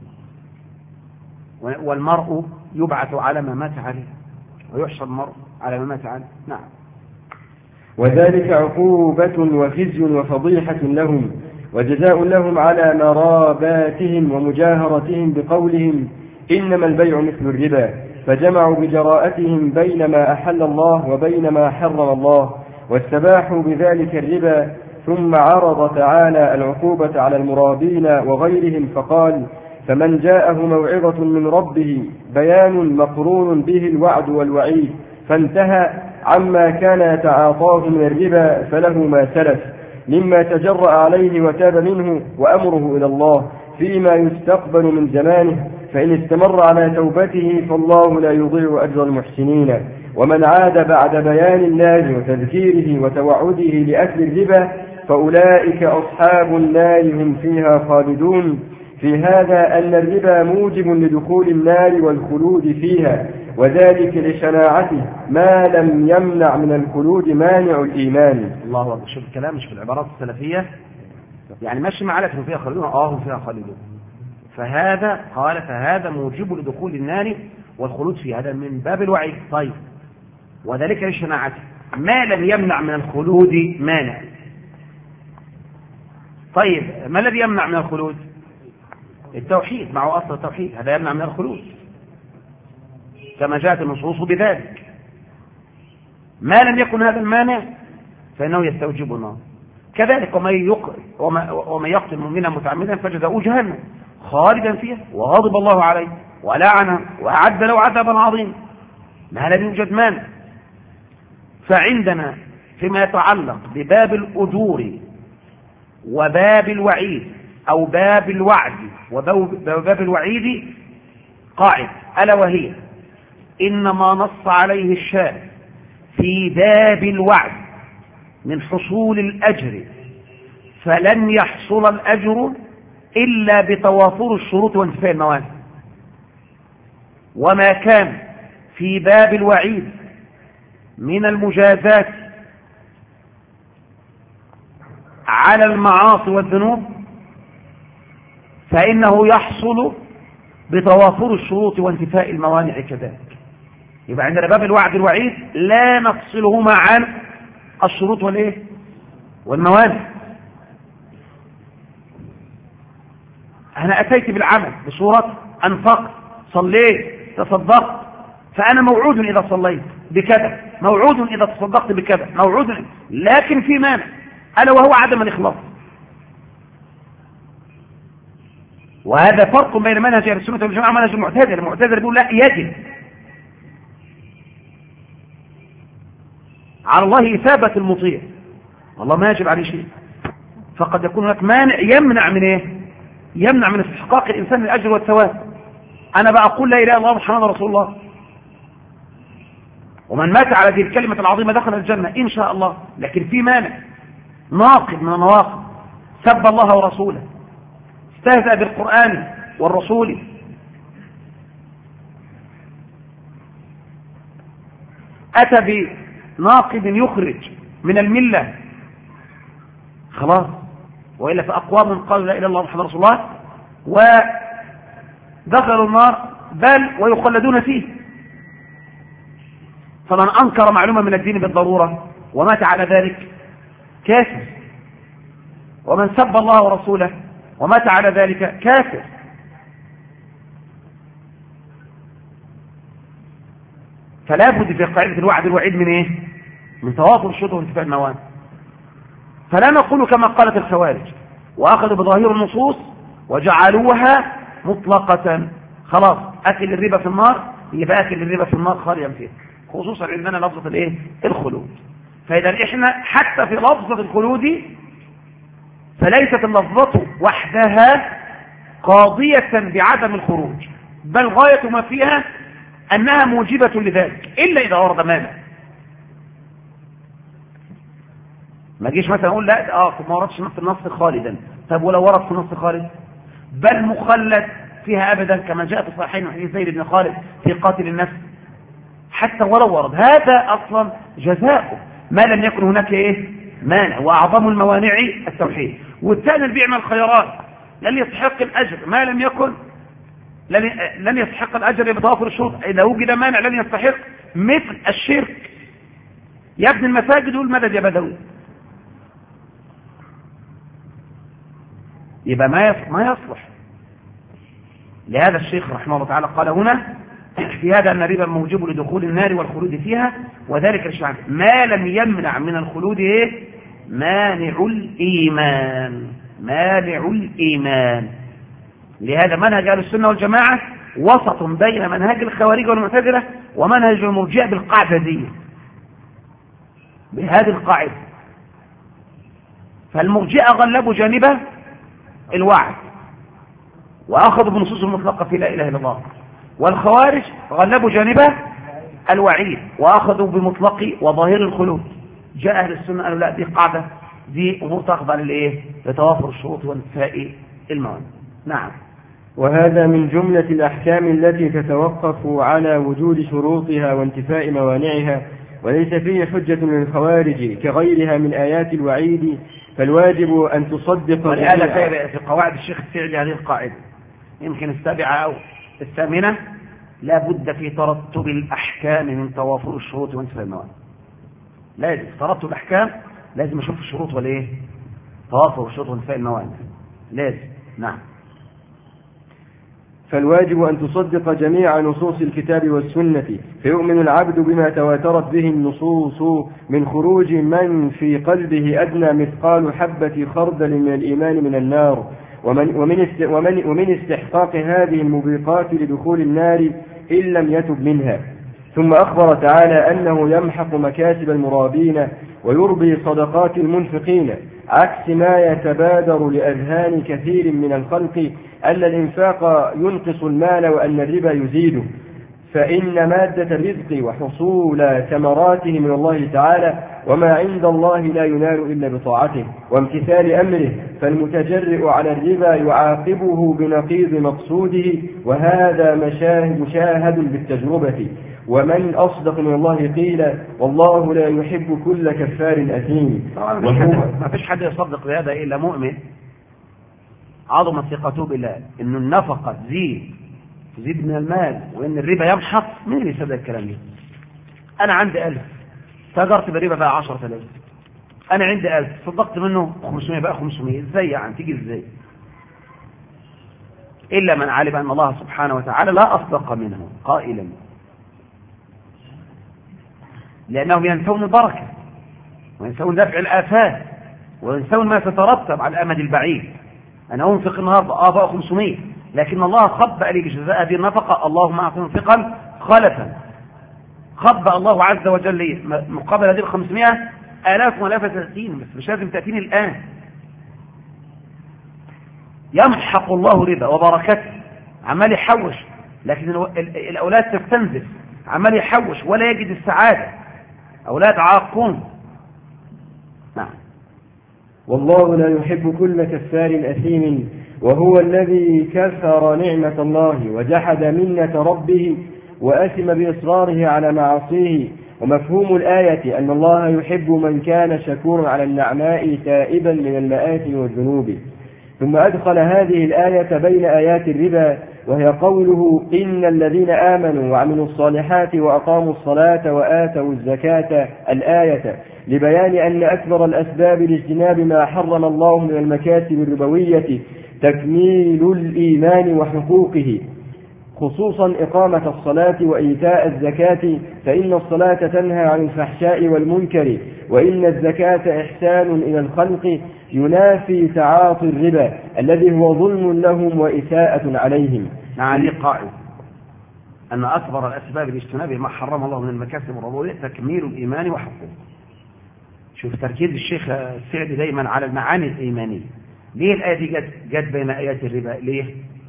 والمرء يبعث على ما مات عليه ويحشر المرء على ما مات عليه. نعم. وذلك عقوبة وخزي وفضيحة لهم وجزاء لهم على مراباتهم ومجاهرتهم بقولهم إنما البيع مثل الربا، فجمعوا بجراءتهم بين ما أحل الله وبين ما حرم الله واستباحوا بذلك الربا. ثم عرض تعالى العقوبة على المرابين وغيرهم فقال: فمن جاءه موعظة من ربه بيان مقرون به الوعد والوعيد فانتهى عما كان يتعاطاه من الربا فله ما سلف مما تجرأ عليه وتاب منه وأمره إلى الله فيما يستقبل من زمانه، فإن استمر على توبته فالله لا يضيع أجر المحسنين. ومن عاد بعد بيان الله وتذكيره وتوعده لأكل الربا فأولئك أصحاب النار هم فيها خالدون. في هذا أن الربا موجب لدخول النار والخلود فيها، وذلك لشناعته ما لم يمنع من الخلود مانع الإيمان. الله أكبر. شوف الكلام مش في العبارات السلفية يعني ماشي معلك هم فيها خالدون، هم فيها خالدون. فهذا موجب لدخول النار والخلود فيها، هذا من باب الوعيد. طيب وذلك لشناعته ما لم يمنع من الخلود مانع. طيب ما الذي يمنع من الخلود؟ التوحيد، معه أصل التوحيد، هذا يمنع من الخلود كما جاءت النصوص بذلك. ما لم يكن هذا المانع فإنه يستوجب النار. كذلك ومن يقتل مؤمنا متعمدا فجزاؤه جهنم خالدا فيها وغضب الله عليه ولعنه وأعد له عذابا عظيما. ما لم يوجد مانع. فعندنا فيما يتعلق بباب الأجور وباب الوعيد أو باب الوعد وباب الوعيد قاعدة، ألا وهي: إنما نص عليه الشارع في باب الوعد من حصول الأجر فلن يحصل الأجر إلا بتوافر الشروط وانتفاء الموانع، وما كان في باب الوعيد من المجازات على المعاصي والذنوب فإنه يحصل بتوافر الشروط وانتفاء الموانع كذلك. يبقى عندنا باب الوعد الوعيد لا نفصلهما عن الشروط والموانع. أنا أتيت بالعمل بصورة أنفقت، صليت، تصدقت، فأنا موعود إذا صليت بكذا، موعود إذا تصدقت بكذا، موعود، لكن في مانع ألا وهو عدم الإخلاص. وهذا فرق بين منهج أهل السنة والجماعة ومنهج المعتزلة. المعتزلة بيقول لا، يجب على الله إثابة المطيع، الله ما يجب عليه شيء. فقد يكون هناك مانع يمنع من يمنع من استحقاق الإنسان الأجر والثواب. أنا بقول لا إله إلا الله محمد رسول الله، ومن مات على هذه الكلمة العظيمة دخل الجنة إن شاء الله. لكن في مانع ناقض من النواقض: سب الله ورسوله، استهزأ بالقرآن والرسول، أتى بناقض يخرج من الملة، خلاص. وإلا فأقوام قالوا لا إله إلا الله محمد رسول الله ودخلوا النار بل ويخلدون فيه. فمن أنكر معلومة من الدين بالضرورة ومات على ذلك كافر، ومن سب الله ورسوله ومات على ذلك كافر. فلا بد في قاعدة الوعد الوعيد من توافر الشروط وانتفاء الموانع. فلا نقول كما قالت الخوارج وأخذوا بظاهر النصوص وجعلوها مطلقة، خلاص أكل الربا في النار يبقى أكل الربا في النار خاليا فيه، خصوصا عندنا لفظة الخلود. فإذا إحنا حتى في لفظة الخلود فليست اللفظة وحدها قاضية بعدم الخروج، بل غاية ما فيها أنها موجبة لذلك إلا إذا ورد مانع. ما جيش مثلا أقول لا ما وردش في النص خالدا. طب ولو ورد في النص خالد بل مخلد فيها أبدا كما جاء في الصحيحين من حديث زيد بن خالد في قاتل النفس، حتى ولو ورد هذا أصلا جزاؤه ما لم يكن هناك مانع. وأعظم الموانع التوحيد. والثاني اللي بيعمل خيرات لن يستحق الأجر ما لم يكن لن يستحق الأجر بتوافر الشروط. إذا وجد مانع لن يستحق، مثل الشرك، يبني المساجد والمدد يا بدوي، يبقى ما يصلح. لهذا الشيخ رحمه الله تعالى قال هنا: في هذا أن الربا موجب لدخول النار والخلود فيها، وذلك الشعب ما لم يمنع من الخلود إيه؟ مانع الإيمان. مانع الإيمان. لهذا منهج أهل السنة والجماعة وسط بين منهج الخوارج والمعتزلة ومنهج المرجئة بالقاعدة دي، بهذه القاعدة. فالمرجئة غلبوا جانبه الوعد وأخذوا بنصوص المطلقة في لا إله إلا الله، والخوارج غلبوا جانبه الوعيد وأخذوا بمطلق وظاهر الخلود. جاء أهل السنة قالوا لا، دي قاعدة، دي أمور تخضع للإيه؟ لتوافر الشروط وانتفاء الموانع. نعم. وهذا من جملة الأحكام التي تتوقف على وجود شروطها وانتفاء موانعها، وليس فيه حجة للخوارج كغيرها من آيات الوعيد، فالواجب أن تصدق. ولهذا في قواعد الشيخ السعدي هذه القاعدة يمكن السابعة أو الثامنة: لا بد في ترتب الأحكام من توافر الشروط وانتفاء الموانع. لازم ترتب الأحكام، لازم أشوف الشروط والإيه؟ توافر الشروط وانتفاء الموانع لازم. نعم. فالواجب أن تصدق جميع نصوص الكتاب والسنة، فيؤمن العبد بما تواترت به النصوص من خروج من في قلبه أدنى مثقال حبة خردل من الإيمان من النار، ومن استحقاق هذه الموبقات لدخول النار إن لم يتب منها. ثم أخبر تعالى أنه يمحق مكاسب المرابين ويربي صدقات المنفقين، عكس ما يتبادر لأذهان كثير من الخلق أن الإنفاق ينقص المال وأن الربا يزيده، فإن مادة الرزق وحصول ثمراته من الله تعالى، وما عند الله لا ينال إلا بطاعته وامتثال أمره، فالمتجرئ على الربا يعاقبه بنقيض مقصوده، وهذا مشاهد بالتجربة. ومن أصدق من الله قيل والله لا يحب كل كفار أثيم. ما فيش حد يصدق بهذا إلا مؤمن عظم ثقته بالله إن النفقة تزيد من المال وإن الربا يمحق. مين اللي يصدق الكلام ده؟ أنا عندي 1000 تجرت بالربا بقى 10,000، أنا عندي 1000 صدقت منه 500 بقى 500. إزاي يعني؟ تيجي إزاي؟ إلا من علم أن الله سبحانه وتعالى لا أصدق منه قائلا، لأنهم ينسون البركة وينسون دفع الآفات وينسون ما تترتب على الأمد البعيد. أنا أنفق النهاردة بقى 500، لكن الله خبأ لي بجزاء هذه النفقة اللهم أعط منفقا خلفا. خبأ الله عز وجل لي مقابل هذه 500 آلاف وآلاف تأتين، بس مش لازم تأتيني الآن. يمحق الله ربا وبركته، عمال يحوش، لكن الأولاد تستنزف، عمال يحوش ولا يجد السعادة، أولاد عاقون. نعم. والله لا يحب كل كفار أثيم، وهو الذي كفر نعمة الله وجحد منة ربه وأثم بإصراره على معاصيه. ومفهوم الآية أن الله يحب من كان شكورا على النعماء تائبا من المآثم والذنوب. ثم أدخل هذه الآية بين آيات الربا، وهي قوله إن الذين آمنوا وعملوا الصالحات وأقاموا الصلاة وآتوا الزكاة الآية، لبيان أن أكبر الأسباب لاجتناب ما حرم الله من المكاسب الربوية تكميل الإيمان وحقوقه، خصوصا إقامة الصلاة وإيتاء الزكاة، فإن الصلاة تنهى عن الفحشاء والمنكر، وإن الزكاة إحسان إلى الخلق ينافي تعاطي الربا الذي هو ظلم لهم وإساءة عليهم. نعم. قائل أن أكبر الأسباب لاجتناب ما حرم الله من المكاسب الربوية تكميل الإيمان وحقوقه. شوف تركيز الشيخ السعدي دايما على المعاني الإيمانية. ليه الآية دي جت بين آيات الربا؟ ليه؟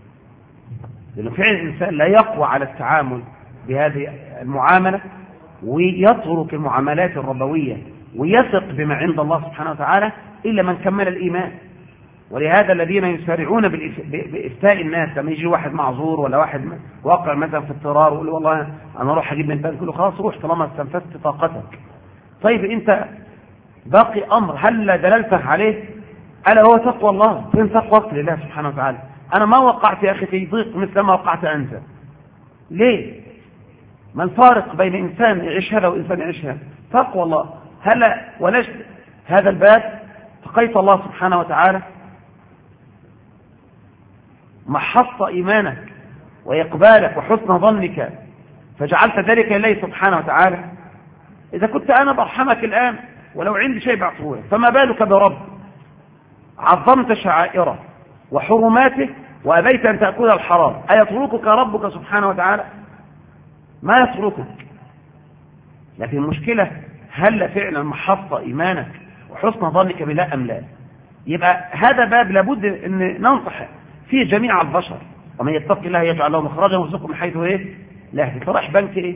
لأنه فعلا الإنسان لا يقوى على التعامل بهذه المعاملة ويترك المعاملات الربوية ويثق بما عند الله سبحانه وتعالى إلا من كمل الإيمان. ولهذا الذين يسارعون بإفتاء الناس لما يجي واحد معذور ولا واحد واقع مثلا في اضطرار ويقول والله أنا أروح أجيب من البنك، كله خلاص روح طالما استنفذت طاقتك. طيب أنت باقي أمر هل دللته عليه؟ ألا هو تقوى الله. فين تقوى لله سبحانه وتعالى؟ أنا ما وقعت يا أخي في ضيق مثل ما وقعت أنت. ليه؟ ما الفارق بين إنسان يعيش هذا وإنسان يعيش هذا؟ تقوى الله. هل ولجت هذا الباب تقيت الله سبحانه وتعالى، محصت إيمانك وإقبالك وحسن ظنك فجعلت ذلك لله سبحانه وتعالى. إذا كنت أنا برحمك الآن ولو عندي شيء بعطوه، فما بالك برب عظمت شعائره وحرماته وأبيت أن تأكل الحرام، أيتركك ربك سبحانه وتعالى؟ ما يتركك. لكن المشكلة هل فعلا محط إيمانك وحسن ظنك بالله أم لا؟ يبقى هذا باب لابد أن ننصح فيه جميع البشر. ومن يتق الله يجعل له مخرجا ويرزقه من حيث إيه؟ لا يحتسب. رايح بنك إيه؟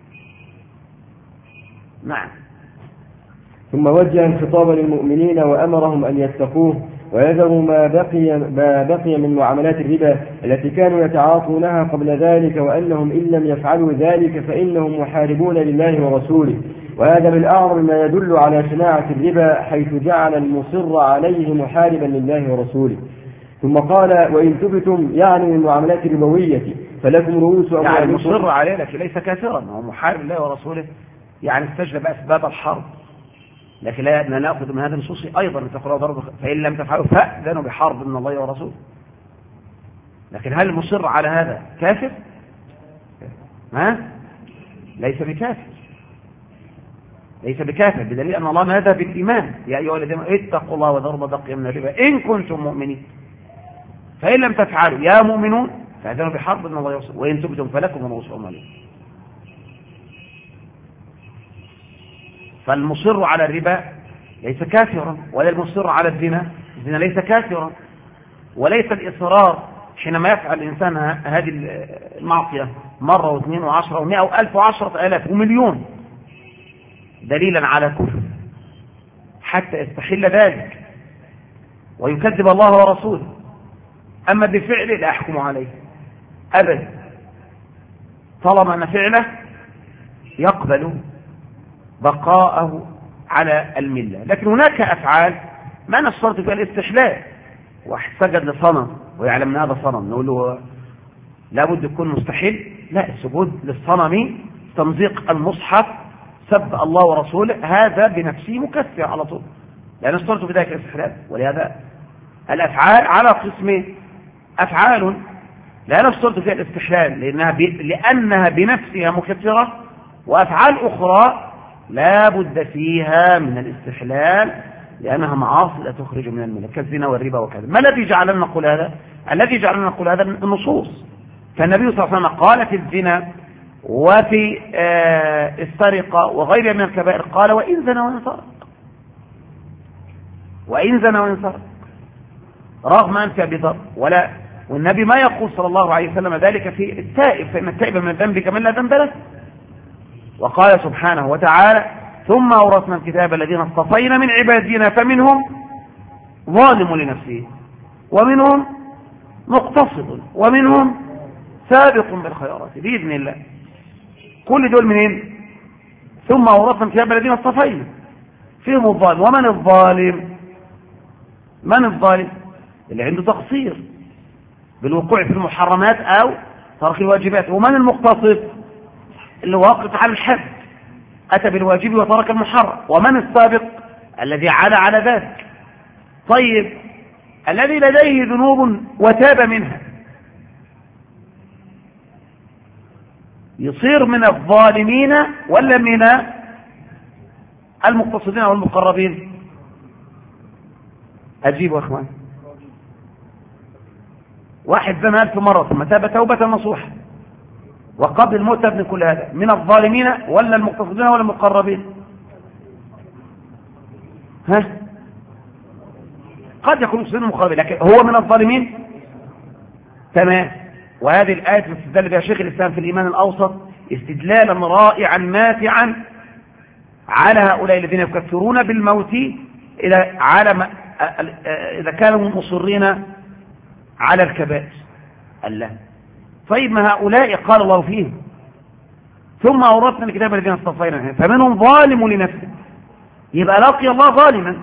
نعم. ثم وجه خطابا للمؤمنين وأمرهم أن يتقوه ويذروا ما بقي من معاملات الربا التي كانوا يتعاطونها قبل ذلك، وأنهم إن لم يفعلوا ذلك فإنهم محاربون لله ورسوله. وهذا من أعظم ما يدل على شناعة الربا، حيث جعل المصر عليه محاربا لله ورسوله. ثم قال: وإن تبتم يعني من المعاملات الربوية فلكم رؤوس أموالكم. يعني المصر عليه لكن ليس كافرا، هو محارب لله ورسوله، يعني استجلب أسباب الحرب، لكن لا نأخذ من هذا النصوص أيضا تقرأ ضرب فإن لم تفعلوا فأذنوا بحرب من الله ورسوله. لكن هل المصر على هذا كافر؟ ليس بكافر، ليس بكافر، بدليل أن الله نادى بالإيمان: يا أيها الذين اتقوا الله وذروا ما بقي من الربا إن كنتم مؤمنين. فإن لم تفعلوا يا مؤمنون فأذنوا بحرب من الله ورسوله وإن تبتم فلكم رؤوس أموالكم. فالمصر على الربا ليس كافرا، ولا المصر على الزنا ليس كافرا، وليس الإصرار حينما يفعل الإنسان هذه المعصية مرة واثنين وعشرة ومئة وألف وعشرة آلاف ومليون دليلا على كفر حتى يستحل ذلك ويكذب الله ورسوله. أما بفعله لا أحكم عليه أبدا، طالما أن فعله يقبل بقاءه على الملة. لكن هناك أفعال ما نشترط فيها الاستحلال. واحد سجد لصنم ويعلم أن هذا صنم، نقول له لابد يكون مستحيل؟ لا، السجود للصنم تمزيق المصحف سب الله ورسوله هذا بنفسه مكفر على طول، لا نشترط في ذلك الاستحلال. ولهذا الأفعال على قسمين: أفعال لا نشترط فيها الاستحلال لأنها بنفسها مكفرة، وأفعال أخرى لا بد فيها من الاستحلال لأنها معاصي لا تخرج من الملة كالزنا والربا وكذا. ما الذي جعلنا نقول هذا؟ الذي جعلنا نقول هذا النصوص. فالنبي صلى الله عليه وسلم قال في الزنا وفي السرقة وغيرها من الكبائر قال: وإن زنا وإن سرق، وإن زنا وإن سرق، رغم أنف أبي ذر. والنبي ما يقول صلى الله عليه وسلم ذلك في التائب، فإن التائب من الذنب كمن لا ذنب له. وقال سبحانه وتعالى: ثم أورثنا الكتاب الذين اصطفينا من عبادنا فمنهم ظالم لنفسه ومنهم مقتصد ومنهم سابق بالخيرات بإذن الله. كل دول منين؟ ثم أورثنا الكتاب الذين اصطفينا، فيهم الظالم. ومن الظالم؟ من الظالم؟ اللي عنده تقصير بالوقوع في المحرمات أو ترك الواجبات. ومن المقتصد؟ اللي واقف على الحد، أتى بالواجب وترك المحرم. ومن السابق؟ الذي على ذلك. طيب، الذي لديه ذنوب وتاب منها يصير من الظالمين ولا من المقتصدين أو المقربين؟ أجيبوا يا أخوان. واحد زنى 1000 مرة ثم تاب توبة نصوحة وقبل الموت من كل هذا، من الظالمين ولا المقتصدين ولا المقربين؟ قد يكون مقتصدين المقربين، لكن هو من الظالمين. تمام. وهذه الآية استدل بها شيخ الإسلام في الإيمان الأوسط استدلالا رائعا نافعا على هؤلاء الذين يكفرون بالموت إذا كانوا مصرين على الكبائر. الله. طيب، ما هؤلاء قال الله فيهم: ثم أورثنا الكتاب الذين اصطفينا فمنهم ظالم لنفسه. يبقى لقي الله ظالما،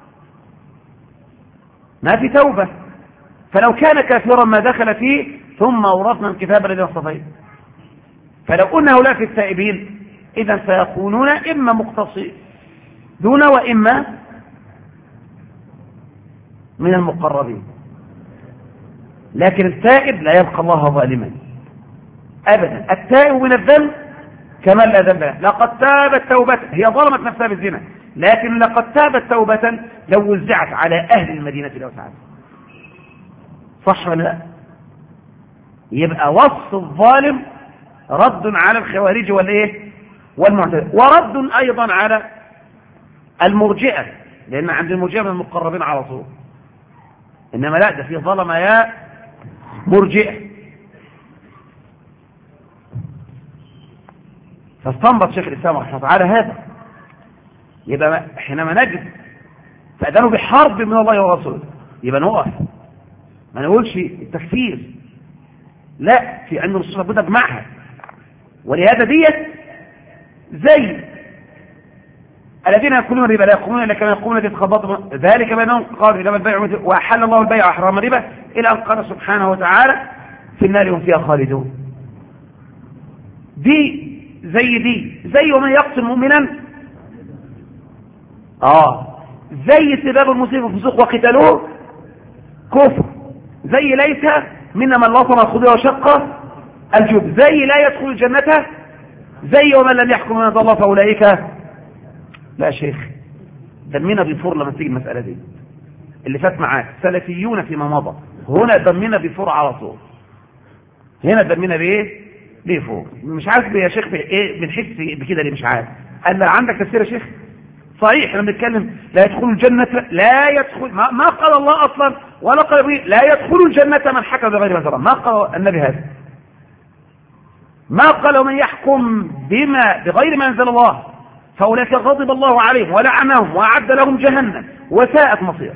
ما في توبة. فلو كان كافرا ما دخل فيه ثم أورثنا الكتاب الذين اصطفينا. فلو قلنا هؤلاء في التائبين إذا سيكونون إما مقتصدون وإما من المقربين. لكن التائب لا يبقى الله ظالما أبدا. التائب من الذنب كمن لا ذنب له. لقد تابت توبة، هي ظلمت نفسها بالزنا، لكن لقد تابت توبة لو وزعت على أهل المدينة لوسعت. صح ولا لا؟ يبقى وصف الظالم رد على الخوارج والايه والمعتزلة، ورد ايضا على المرجئة، لان عند المرجئة من المقربين على طول، انما لا، ده في ظلم يا مرجئة. فاستنبط شيخ الاسلام رحمه الله تعالى هذا. يبقى حينما نجد فأذنوا بحرب من الله ورسوله يبقى نقف، ما نقولش التكفير، لا، في أن الرسول لابد أجمعها. ولهذا ديت زي الذين يأكلون الربا لا يقومون إلا كما يقومون الذي يتخبطهم ذلك بينهم قالوا إنما البيع وأحل الله البيع وحرم الربا، إلى أن قال سبحانه وتعالى في النار هم فيها خالدون. دي زي ومن يقتل مؤمنا زي سباب المسلم والفسوق وقتالوه كفر، زي ليس منا من لطم الخدود وشق الجيوب، زي لا يدخل الجنة، زي ومن لم يحكم بما أنزل الله فأولئك. لا شيخ، دمنا بيفور لما تيجي المسألة دي. اللي فات معاك سلفيون فيما مضى، هنا دمنا بيفور على طول، هنا دمنا بايه؟ بيفور. مش عارف يا شيخ ايه بنحس بكده ليه؟ مش عارف. قال عندك تفسير يا شيخ؟ صحيح لما نتكلم لا يدخل الجنة، لا يدخل، ما قال الله أصلا ولا قال لا يدخل الجنة من حكم بغير ما انزل، ما قال النبي هذا، ما قال ومن يحكم بغير ما انزل الله فأولئك غضب الله عليهم ولعنهم وأعد لهم جهنم وساءت مصير.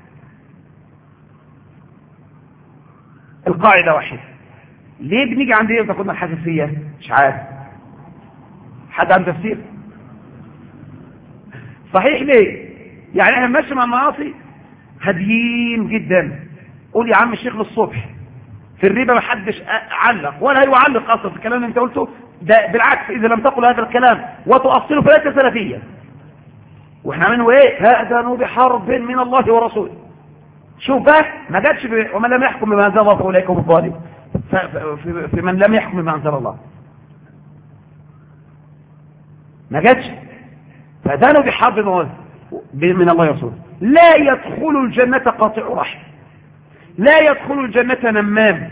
القاعدة واحدة. ليه بنيجي عند ايه وتاخدنا الحساسية؟ مش عارف. حد عنده تفسير؟ صحيح ليه؟ يعني احنا ماشي مع المعاصي هاديين جدا. قول يا عم الشيخ للصبح في الربا ما حدش علق ولا هيعلق اصلا في الكلام اللي انت قلته ده، بالعكس اذا لم تقل هذا الكلام وتؤصله فليس سلفيا. واحنا عاملينه ايه؟ هأذنوا بحرب من الله ورسوله. شوف بقى ما جاتش ومن لم يحكم بما انزل الله فاولئك هم الظالمون، في من لم يحكم بما انزل الله ما جاتش. فأذنوا بحرب من الله ورسوله. لا يدخل الجنة قاطع رحم، لا يدخل الجنة نمام،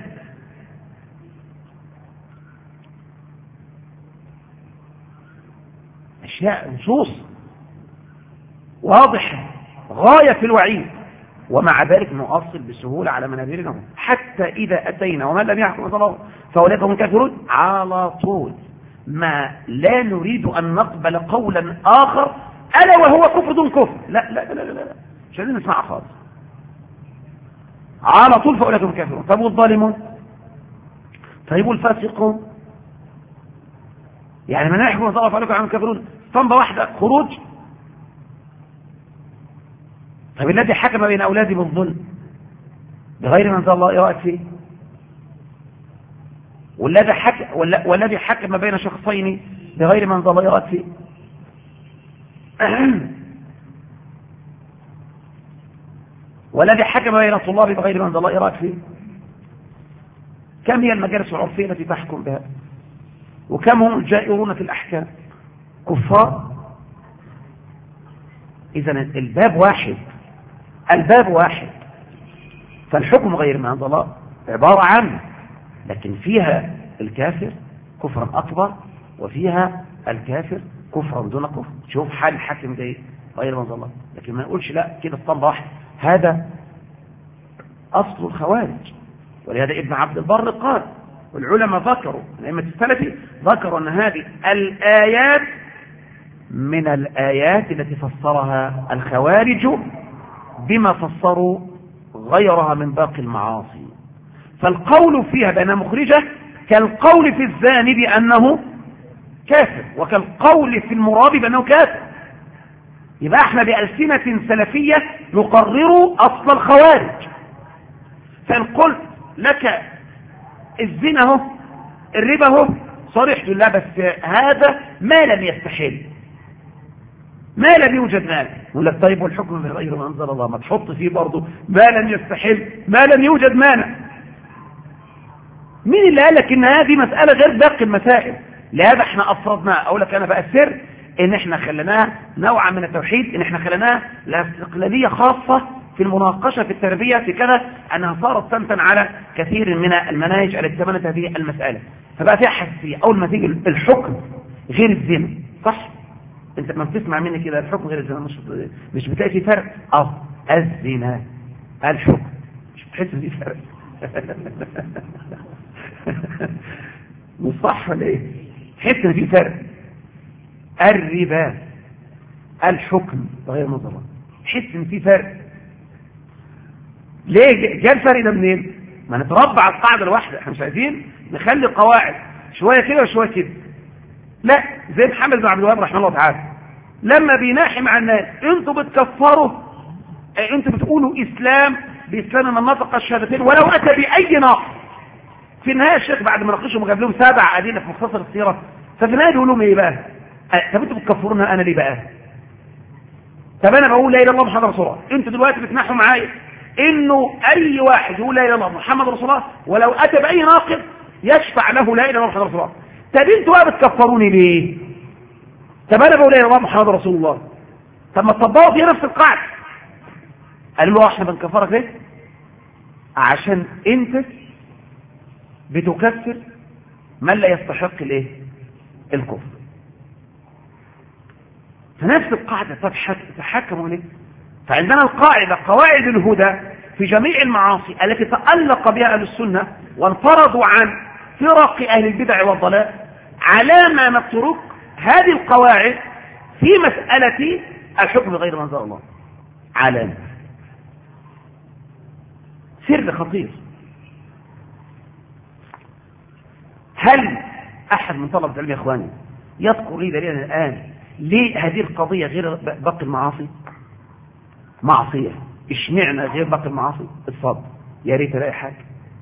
أشياء نصوص واضحة غاية في الوعيد، ومع ذلك نؤصل بسهولة على منابرنا. حتى إذا أتينا ومن لم يحكم بما أنزل الله فأولئك هم الكافرون على طول، ما لا نريد أن نقبل قولا آخر ألا وهو كفر دون كفر. لا لا لا لا لا، مش عايزين نسمعها خالص. على طول فأولئك هم الكافرون. طيب والظالمون؟ طيب والفاسقون؟ يعني من يحكم الله فأولئك هم الكافرون طنبة واحدة خروج. طيب الذي حكم بين أولادي بالظلم بغير ما أنزل الله، إيه رأيك فيه؟ والذي حكم بين شخصين بغير ما انزل الله، ايه رايك فيه؟ والذي حكم بين الطلاب بغير ما انزل الله، ايه رايك فيه؟ كم هي المجالس العرفيه التي تحكم بها؟ وكم هم الجائرون في الاحكام؟ كفار. اذا الباب واحد، الباب واحد. فالحكم غير ما انزل الله عباره عن، لكن فيها الكافر كفرا أكبر وفيها الكافر كفرا دون كفر. شوف حال الحاكم ده غير ما انزل الله، لكن ما نقولش لا كده اسطمبة واحدة. هذا أصل الخوارج. ولهذا ابن عبد البر قال، والعلماء ذكروا الأئمة السلفي ذكروا أن هذه الآيات من الآيات التي فسرها الخوارج بما فسروا غيرها من باقي المعاصي. فالقول فيها بأنها مخرجة كالقول في الزاني بأنه كافر، وكالقول في المرابي بأنه كافر. يبقى احنا بألسنة سلفية نقرر أصل الخوارج. فإن قلت لك الزنا هو الربا هو صريح لا، بس هذا ما لم يستحل، ما لم يوجد مانع. يقول لك طيب والحكم بغير ما أنزل الله، ما تحط فيه برضه ما لم يستحل ما لم يوجد مانع. مين اللي قال لك ان هذه مسألة غير باقي المسائل؟ لهذا احنا افرضنا. اقول لك انا بقى السر ان احنا خليناها نوعا من التوحيد، ان احنا خليناها لاستقلاليه خاصه في المناقشه في التربيه في كذا، انها صارت تمتن على كثير من المناهج التي تبنت هذه المساله، فبقى فيها حساسيه. اول ما تيجي الحكم غير الزنا، صح؟ انت ما بتسمع مني كده الحكم غير الزنا، مش بتلاقي في فرق؟ الزنا الحكم مش بتحس في فرق؟ مش صح ولا ايه؟ تحس ان في فرق. الربا الحكم غير نظرا، تحس ان في فرق. ليه جاء الفرق ده منين؟ ما نتربع على القاعده الواحده، احنا مش عايزين نخلي قواعد شويه كده وشويه كده. لا، زي محمد بن عبد الوهاب رحمه الله تعالى لما بيناحي مع الناس، انتوا بتكفروا، انتوا بتقولوا اسلام باسلام من نطق الشهادتين ولو اتى باي ناقص. في النهايه الشيخ بعد ما ناقشهم وجاب لهم 7 ادله في مختصر السيره، ففي النهايه بيقول لهم ايه بقى؟ طب انتوا بتكفرونا انا ليه بقى؟ طب انا بقول لا اله الا الله محمد رسول الله، انتوا دلوقتي بتناحوا معايا انه اي واحد يقول لا اله الا الله محمد رسول الله ولو اتى باي ناقض يشفع له لا اله الا الله محمد رسول الله. طب انتوا بقى بتكفروني ليه؟ طب انا بقول لا اله الا الله محمد رسول الله، طب ما تطبقوا في نفس القاعده. قالوا له احنا بنكفرك ليه؟ عشان انت بتكفر من لا يستحق الايه؟ الكفر. فنفس القاعده تتحكموا ليه؟ فعندنا القاعده قواعد الهدى في جميع المعاصي التي تألق بها اهل السنه وانفرضوا عن فرق اهل البدع والضلال، على ما نترك هذه القواعد في مساله الحكم بغير ما انزل الله. علامه سر خطير. هل احد من طلبه العلم يا اخواني يذكر لي دليلا الان ليه هذه القضيه غير باقي المعاصي؟ معصيه اشمعنى غير باقي المعاصي؟ اتفضل يا ريت الاقي حاجه.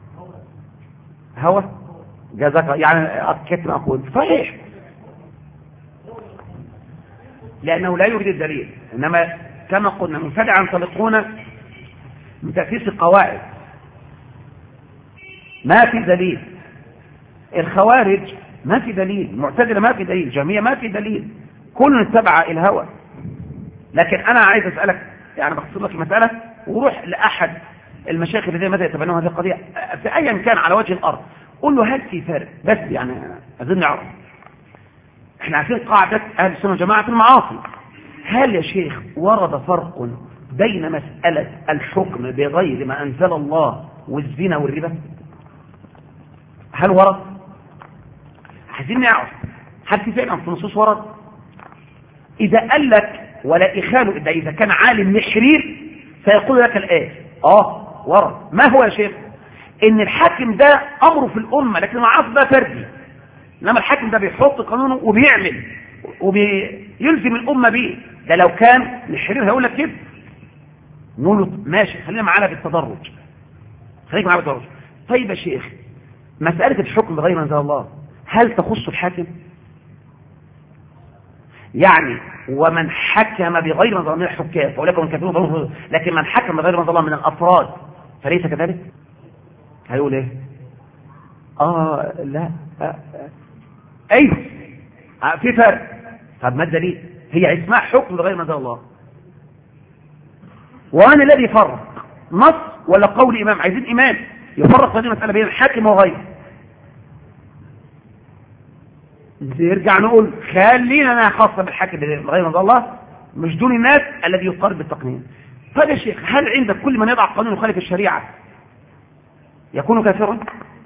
هوى جزاك يعني كتم اقول صحيح، لانه لا يريد الدليل، انما كما قلنا منفدعا ينطلقون من تاسيس القواعد، ما في دليل. الخوارج ما في دليل، المعتزله ما في دليل، جميع ما في دليل، كل اتبع الهوى. لكن انا عايز اسالك، يعني بخصص لك المساله وروح لاحد المشايخ الذين متى يتبنون هذه القضيه في ايا كان على وجه الارض، قول له هل في فرق؟ بس يعني عايزين نعرف. احنا عارفين قاعده اهل السنه والجماعه في المعاصي. هل يا شيخ ورد فرق بين مساله الحكم بغير ما انزل الله والزنا والربا؟ هل ورد؟ عايزين نعرف هل في فعلا في النصوص ورد؟ اذا قال لك ولا اخاله، اذا كان عالم محرير سيقول لك الآية ورد. ما هو يا شيخ؟ ان الحاكم ده امره في الامه، لكن المعاصي ده فردي، انما الحاكم ده بيحط قانونه وبيعمل وبيلزم الامه بيه. ده لو كان محرير هيقول لك كده، نقول له ماشي خلينا معانا بالتدرج، خليك معانا بالتدرج. طيب يا شيخ، مساله الحكم بغير ما انزل الله هل تخص الحاكم؟ يعني ومن حكم بغير ما انزل الله من الحكام فاولئك هم الكافرون، لكن من حكم بغير ما انزل الله من الافراد فليس كذلك؟ هيقول ايه؟ لا ايوه في فرق. طب ما الدليل؟ هي اسمها حكم بغير ما انزل الله. وانا الذي فرق نص ولا قول امام؟ عايزين امام يفرق هذه المساله بين الحاكم وغيره. نرجع نقول خلينا انا خاصه بالحاكم بغير ما انزل الله، مش دون الناس الذي يقارب بالتقنين. طيب يا شيخ، هل عندك كل من يضع قانون يخالف الشريعه يكون كافرا؟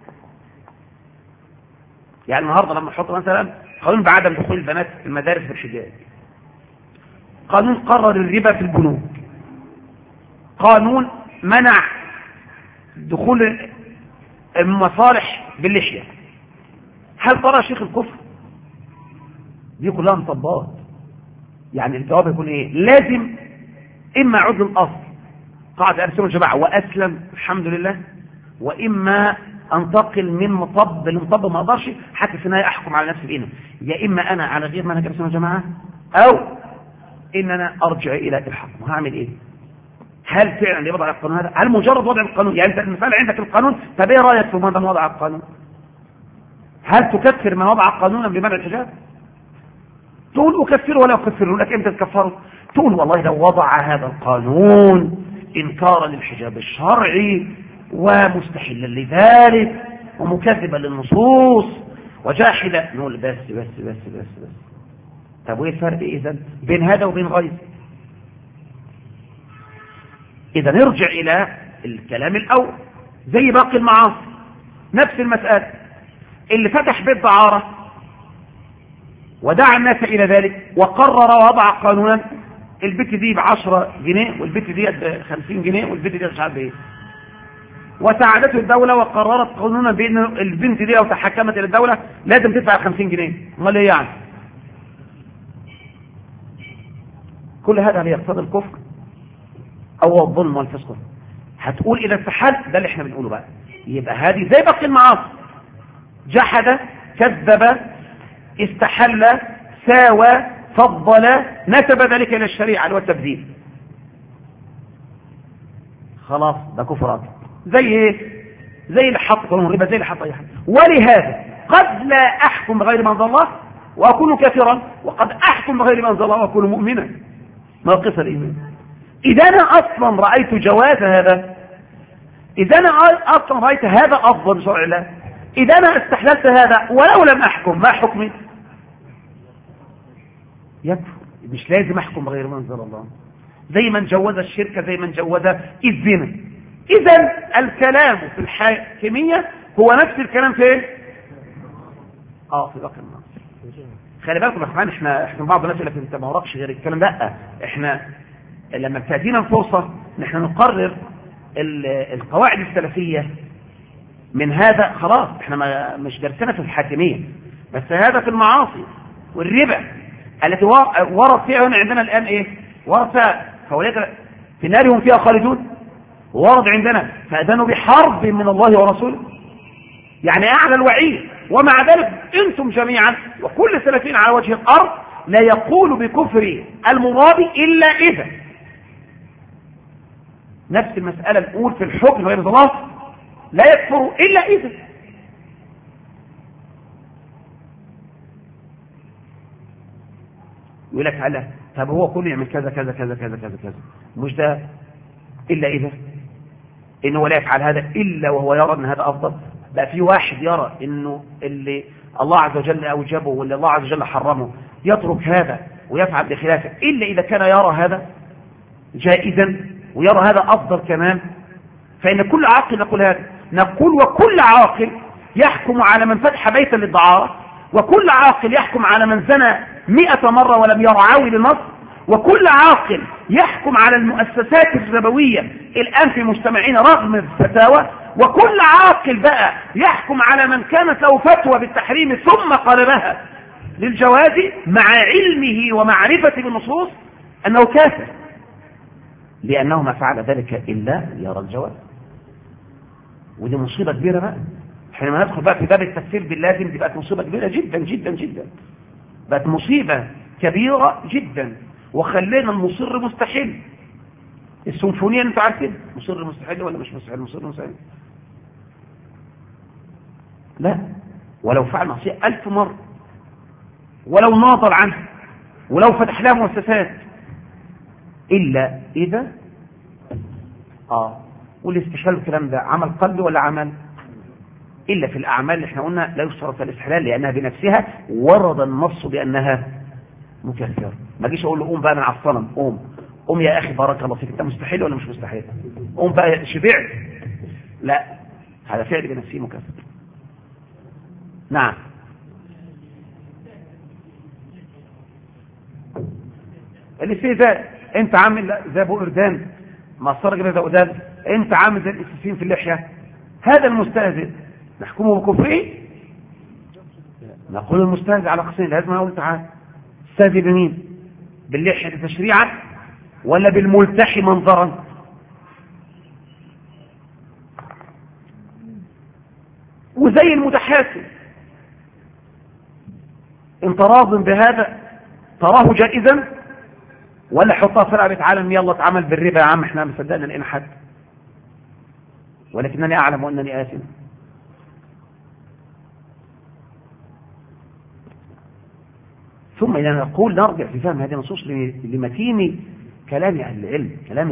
يعني النهارده لما نحط مثلا قانون بعدم دخول البنات في المدارس بالحجاب، قانون قرر الربا في البنوك، قانون منع دخول المصالح باللحيه، هل ترى شيخ الكفر؟ دي كلها مطبقات. يعني الجواب يكون ايه؟ لازم اما عدل الاصل قاعده اهل السنه والجماعه واسلم الحمد لله، واما انتقل من مطب لمطب ما اقدرش حتى في النهايه احكم على نفسي بإنه يا اما انا على غير منهج السنه والجماعه او ان انا ارجع الى الحكم. هعمل ايه؟ هل فعلا يوضع القانون هذا؟ هل مجرد وضع القانون؟ يعني انت المساله عندك القانون، طب ايه رايك في ماذا وضع القانون؟ هل تكفر من وضع قانونا بمنع الحجاب؟ تقول أكفره ولا أكفره، لك إمتى تكفره؟ تقول والله لو وضع هذا القانون إنكارا للحجاب الشرعي ومستحلا لذلك ومكذبا للنصوص وجاحدا، نقول بس بس بس بس بس. طب وايه الفرق إذن بين هذا وبين غيره؟ إذا نرجع إلى الكلام الأول زي باقي المعاصي، نفس المسألة. اللي فتح بيت دعارة ودعا الناس إلى ذلك وقرر ووضع قانونا البت دي ب10 جنيه والبت دي ب50 جنيه والبت دي مش عارف ايه، وساعدته الدولة وقررت قانونا بأن البنت دي لو تحكمت إلى الدولة لازم تدفع 50 جنيه. امال ايه يعني؟ كل هذا هل يقتضي الكفر أو الظلم والفسق؟ هتقول إذا استحل، ده اللي احنا بنقوله بقى، يبقى هذه زي باقي المعاصي، جحد كذب استحل ساوى فضل نسب ذلك إلى الشريعة اللي هو التبديل، خلاص ده كفر أكبر. زي ايه؟ زي اللي حط قانون الربا، زي اللي حط اي حاجه. ولهذا قد لا احكم بغير ما انزل الله واكون كافرا، وقد احكم بغير ما انزل الله واكون مؤمنا. ما قصة الايمان؟ اذا انا اصلا رايت جواز هذا، اذا انا اصلا رايت هذا افضل شرع الله، اذا انا استحللت هذا ولو لم احكم، ما حكمي؟ يكفر. مش لازم احكم بغير ما انزل الله، زي من جوز الشرك، زي من جوز الزنا. اذا الكلام في الحاكمية هو نفس الكلام في ايه؟ في باقي الناس. خلي بالكم يا اخوان، احنا بعض الناس اللي انت ما وراكش غير الكلام ده. لا، احنا لما بتأتينا الفرصة نحن نقرر القواعد السلفية من هذا، خلاص احنا مش درسنا في الحاكمية بس، هذا في المعاصي والربا التي ورد فيها هنا عندنا الآن ايه؟ ورد فيها فوليك في نار هم فيها خالدون، ورد عندنا فأذنوا بحرب من الله ورسوله، يعني أعلى الوعيد. ومع ذلك أنتم جميعا وكل سلفين على وجه الأرض لا يقول بكفر المرابي إلا إذا، نفس المسألة نقول في الحكم غير الله لا يكفر إلا إذا. يقول لك على طب هو كله يعمل كذا كذا كذا كذا كذا كذا، مش ده إلا إذا إنه لا يفعل هذا إلا وهو يرى أن هذا أفضل. بقى في واحد يرى إنه اللي الله عز وجل أوجبه واللي الله عز وجل حرمه يترك هذا ويفعل بخلافه، إلا إذا كان يرى هذا جائزا ويرى هذا أفضل كمان. فإن كل عاقل نقول هذا، نقول وكل عاقل يحكم على من فتح بيتا للدعارة، وكل عاقل يحكم على من زنى 100 مرة ولم يرعاوي للنص، وكل عاقل يحكم على المؤسسات الربوية الآن في مجتمعين رغم الفتاوى، وكل عاقل بقى يحكم على من كانت له فتوى بالتحريم ثم قلبها للجواز مع علمه ومعرفة بالنصوص أنه كافر، لأنه ما فعل ذلك إلا ليرى الجواز. ودي مصيبة كبيرة بقى. حينما ندخل بقى في باب التكفير باللازم دي بقت مصيبة كبيرة جدا جدا جدا، بقت مصيبة كبيرة جدا، وخلينا المصر مستحيل. السيمفونية انتوا عارفين مصر مستحيل ولا مش مستحيل؟ مصر مستحيل لا، ولو فعل معصية 1000 مرة، ولو ناضل عنه، ولو فتح لها مؤسسات، إلا إذا والاستحلال الكلام ده عمل قلب ولا عمل؟ إلا في الأعمال اللي احنا قلنا لا يشترط الاستحلال لأنها بنفسها ورد النص بأنها مكفرة. ما جيش أقول له قوم بقى من على الصنم، قوم يا أخي بارك الله فيك، أنت مستحيل ولا مش مستحيل؟ قوم بقى شبعت، لا، هذا فعل بنفسه مكفر. نعم. اللي فيه ده انت عامل زي ابو اردان مصر كده اردان، انت عامل زي الاساسيين في اللحيه، هذا المستهزئ نحكمه بكفره؟ نقول المستهزئ على قسمين، لازم اقول تعالى استهزئ بمين؟ باللحيه تشريعا ولا بالملتحي منظرا؟ وزي المتحاسن، انت راض بهذا تراه جائزا ولا حطها في رقبة عالم يلا اتعمل بالربا يا عم احنا مصدقنا لقينا حد، ولكنني اعلم انني آثم. ثم إذا نقول نرجع في فهم هذه النصوص لمتين كلام أهل العلم، كلام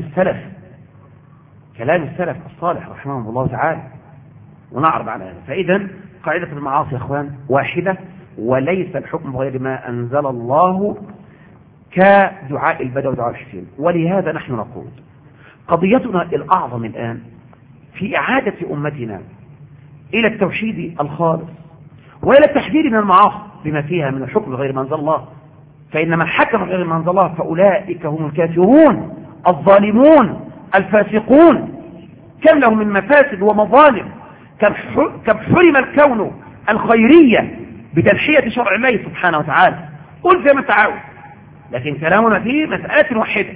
السلف الصالح رحمهم الله تعالى، ونعرض على هذا. فإذا قاعدة المعاصي يا أخوان واحدة، وليس الحكم بغير ما أنزل الله كدعاء البدو ودعاء الحسين. ولهذا نحن نقول قضيتنا الأعظم الآن في إعادة أمتنا إلى التوحيد الخالص وإلى التحذير من المعاصي بما فيها من الحكم بغير ما أنزل الله. فإن من حكم بغير ما أنزل الله فأولئك هم الكافرون الظالمون الفاسقون. كم لهم من مفاسد ومظالم، كم حرم الكون الخيرية بتنحية شرع الله سبحانه وتعالى. قل زي ما انت عاوز، لكن كلامنا فيه مسألة واحدة: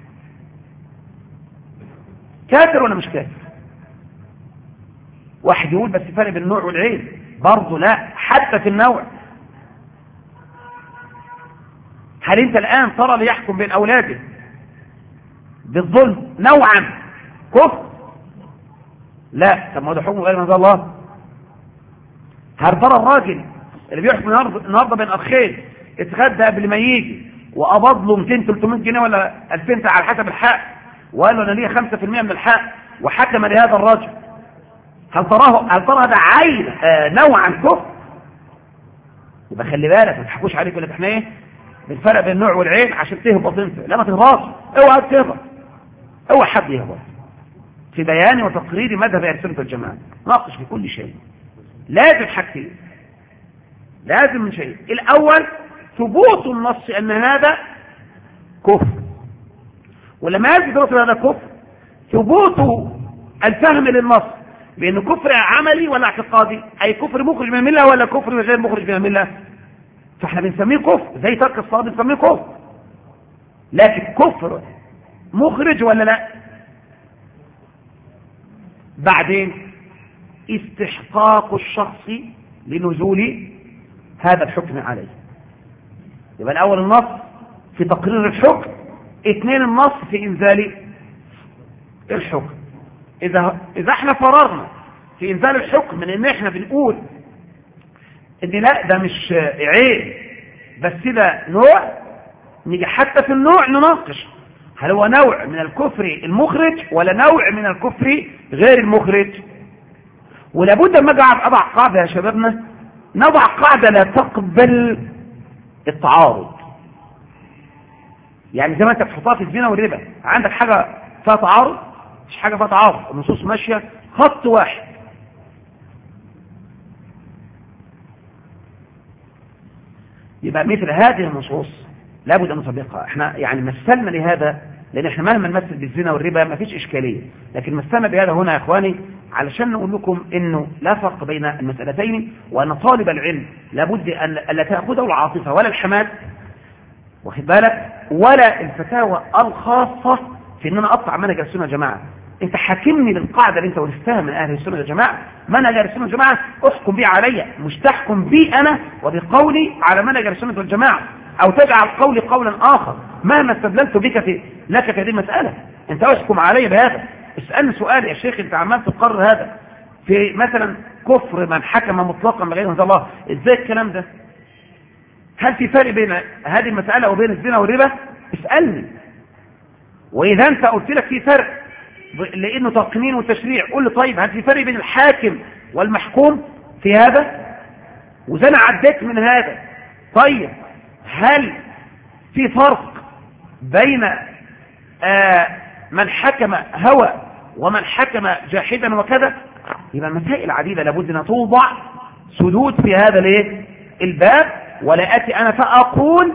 كافر ولا مش كافر؟ واحد يقول بس فرق بين النوع والعين، برضه لا، حتى في النوع. هل انت الآن ترى ليحكم بين أولاده بالظلم نوعا كفر؟ لا. طب ما ده حكم غير ما انزل الله. هل ترى الراجل اللي بيحكم النهارده بين أخين اتغدى قبل ما يجي وقبض له 200 300 جنيه ولا 2000 على حسب الحق، وقال له انا ليا 5% من الحق، وحكم لهذا الرجل، هل ترى هذا عين نوعا كفر؟ يبقى خلي بالك، ما تحكوش عليك ولا احنا ايه بالفرق بين النوع والعين عشان تهبط انت. لا، ما تهبطش، اوعى تهبط، اوعى حد يهبط في بيان وتقرير مذهب اهل السنه والجماعه. ناقش في كل شيء، لازم حاجتين، لازم من شيء: الاول ثبوت النص ان هذا كفر، ولما يثبت هذا كفر ثبوت الفهم للنص بأنه كفر عملي ولا اعتقادي، أي كفر مخرج من الملة ولا كفر غير مخرج من الملة. فاحنا بنسميه كفر زي ترك الصلاة بنسميه كفر، لكن كفر مخرج ولا لا؟ بعدين استحقاق الشخص لنزول هذا الحكم عليه. يبقى الأول النص في تقرير الحكم، اثنين النص في إنزال الحكم. إذا احنا فررنا في إنزال الحكم من إن احنا بنقول إن لا ده مش عيب بس ده نوع، نيجي حتى في النوع نناقش هل هو نوع من الكفر المخرج ولا نوع من الكفر غير المخرج. ولابد ما أضع قاعدة يا شبابنا، نضع قاعدة لا تقبل التعارض. يعني زي ما انت بتحطها في الزنا والربا، عندك حاجة فيها تعارض؟ مش حاجة فيها تعارض، النصوص ماشية خط واحد. يبقى مثل هذه النصوص لابد ان نطبقها. احنا يعني مثلنا لهذا لان احنا مهما نمثل بالزنا والربا ما فيش اشكاليه، لكن مثلنا بهذا هنا يا اخواني علشان نقول لكم انه لا فرق بين المسالتين، وان طالب العلم لابد ان لا تاخذه العاطفه ولا الحماس، واخد بالك، ولا الفتاوى الخاصه في ان انا اقطع منهج السنه والجماعه. انت حاكمني بالقاعده اللي انت ورثتها من اهل السنه والجماعه، منهج السنه والجماعه احكم بيه عليا، مش تحكم بي انا وبقولي على منهج السنه والجماعه، او تجعل قولي قولا اخر مهما استدللت بك لك في هذه المساله. انت احكم علي بهذا. اسالني سؤال يا شيخ، انت عمال تقرر هذا في مثلا كفر من حكم مطلقا بغير ما انزل الله، ازاي الكلام ده؟ هل في فرق بين هذه المساله وبين الزنا والربا؟ اسالني. واذا انت قلت لك في فرق لانه تقنين وتشريع، قول لي طيب هل في فرق بين الحاكم والمحكوم في هذا؟ واذا انا عديت من هذا، طيب هل في فرق بين من حكم هوى ومن حكم جاحدا وكذا؟ يبقى مسائل عديدة لابد ان توضع سدود في هذا الباب، ولا اتي انا فاقول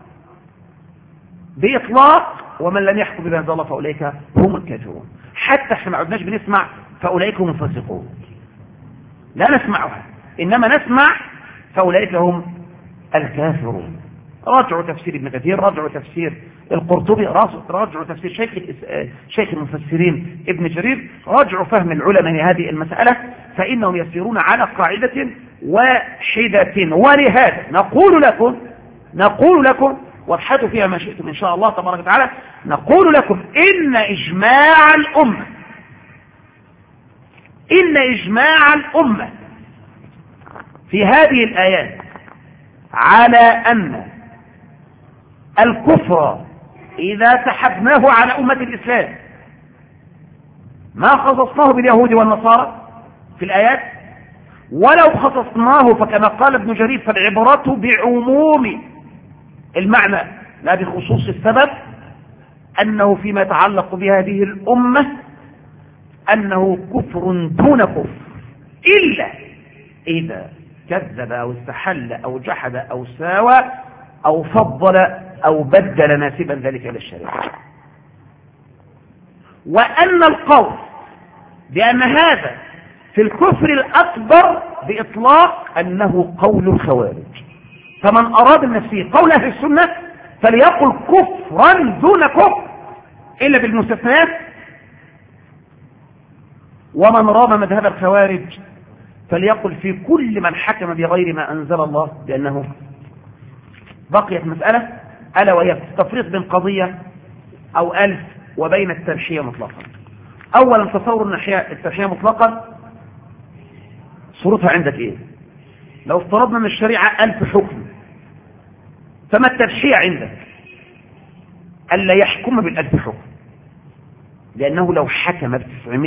باطلاق ومن لم يحكم بما انزل الله فاولئك هم الكافرون. حتى احنا ما عدناش بنسمع فاولئك هم الفاسقون، لا نسمعها، انما نسمع فاولئك هم الكافرون. راجعوا تفسير ابن كثير، راجعوا تفسير القرطبي، راجعوا تفسير شيخ المفسرين ابن جرير، راجعوا فهم العلماء لهذه المسألة، فإنهم يسيرون على قاعدة واحدة. ولهذا نقول لكم وابحثوا فيها ما شئتم إن شاء الله تبارك وتعالى، نقول لكم إن إجماع الأمة في هذه الآيات على أن الكفر إذا سحبناه على أمة الإسلام ما خصصناه باليهود والنصارى في الآيات، ولو خصصناه فكما قال ابن جرير فالعبرة بعموم المعنى لا بخصوص السبب، أنه فيما يتعلق بهذه الأمة أنه كفر دون كفر، إلا إذا كذب أو استحل أو جحد أو ساوى أو فضل أو بدل ناسبا ذلك إلى الشريعة. وأن القول بأن هذا في الكفر الأكبر بإطلاق أنه قول الخوارج، فمن أراد النفسية قول أهل السنة فليقل كفرا دون كفر إلا بالمستثنات، ومن رام مذهب الخوارج فليقل في كل من حكم بغير ما أنزل الله بأنه. بقيت مسألة ألا وهي التفريق بين قضية أو ألف وبين الترشية مطلقا. أولا تصور الترشية مطلقا صورتها عندك إيه؟ لو افترضنا من الشريعة 1000 حكم، فما الترشية عندك؟ ألا يحكم بال1000 حكم، لأنه لو حكم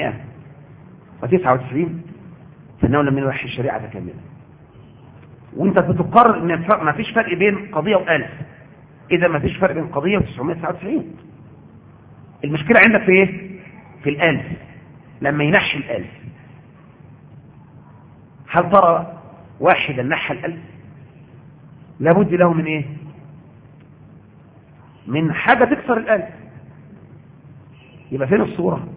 ب999 فإنه لم يوحي الشريعة كاملة. وانت بتقرر ان ما فيش فرق بين قضية و1000، إذا ما فيش فرق بين قضية و999. المشكلة عندك في ايه؟ في 1000. لما ينحي 1000 هل ترى واحدا نحى 1000 لابد له من ايه؟ من حاجة تكسر 1000. يبقى فين الصورة؟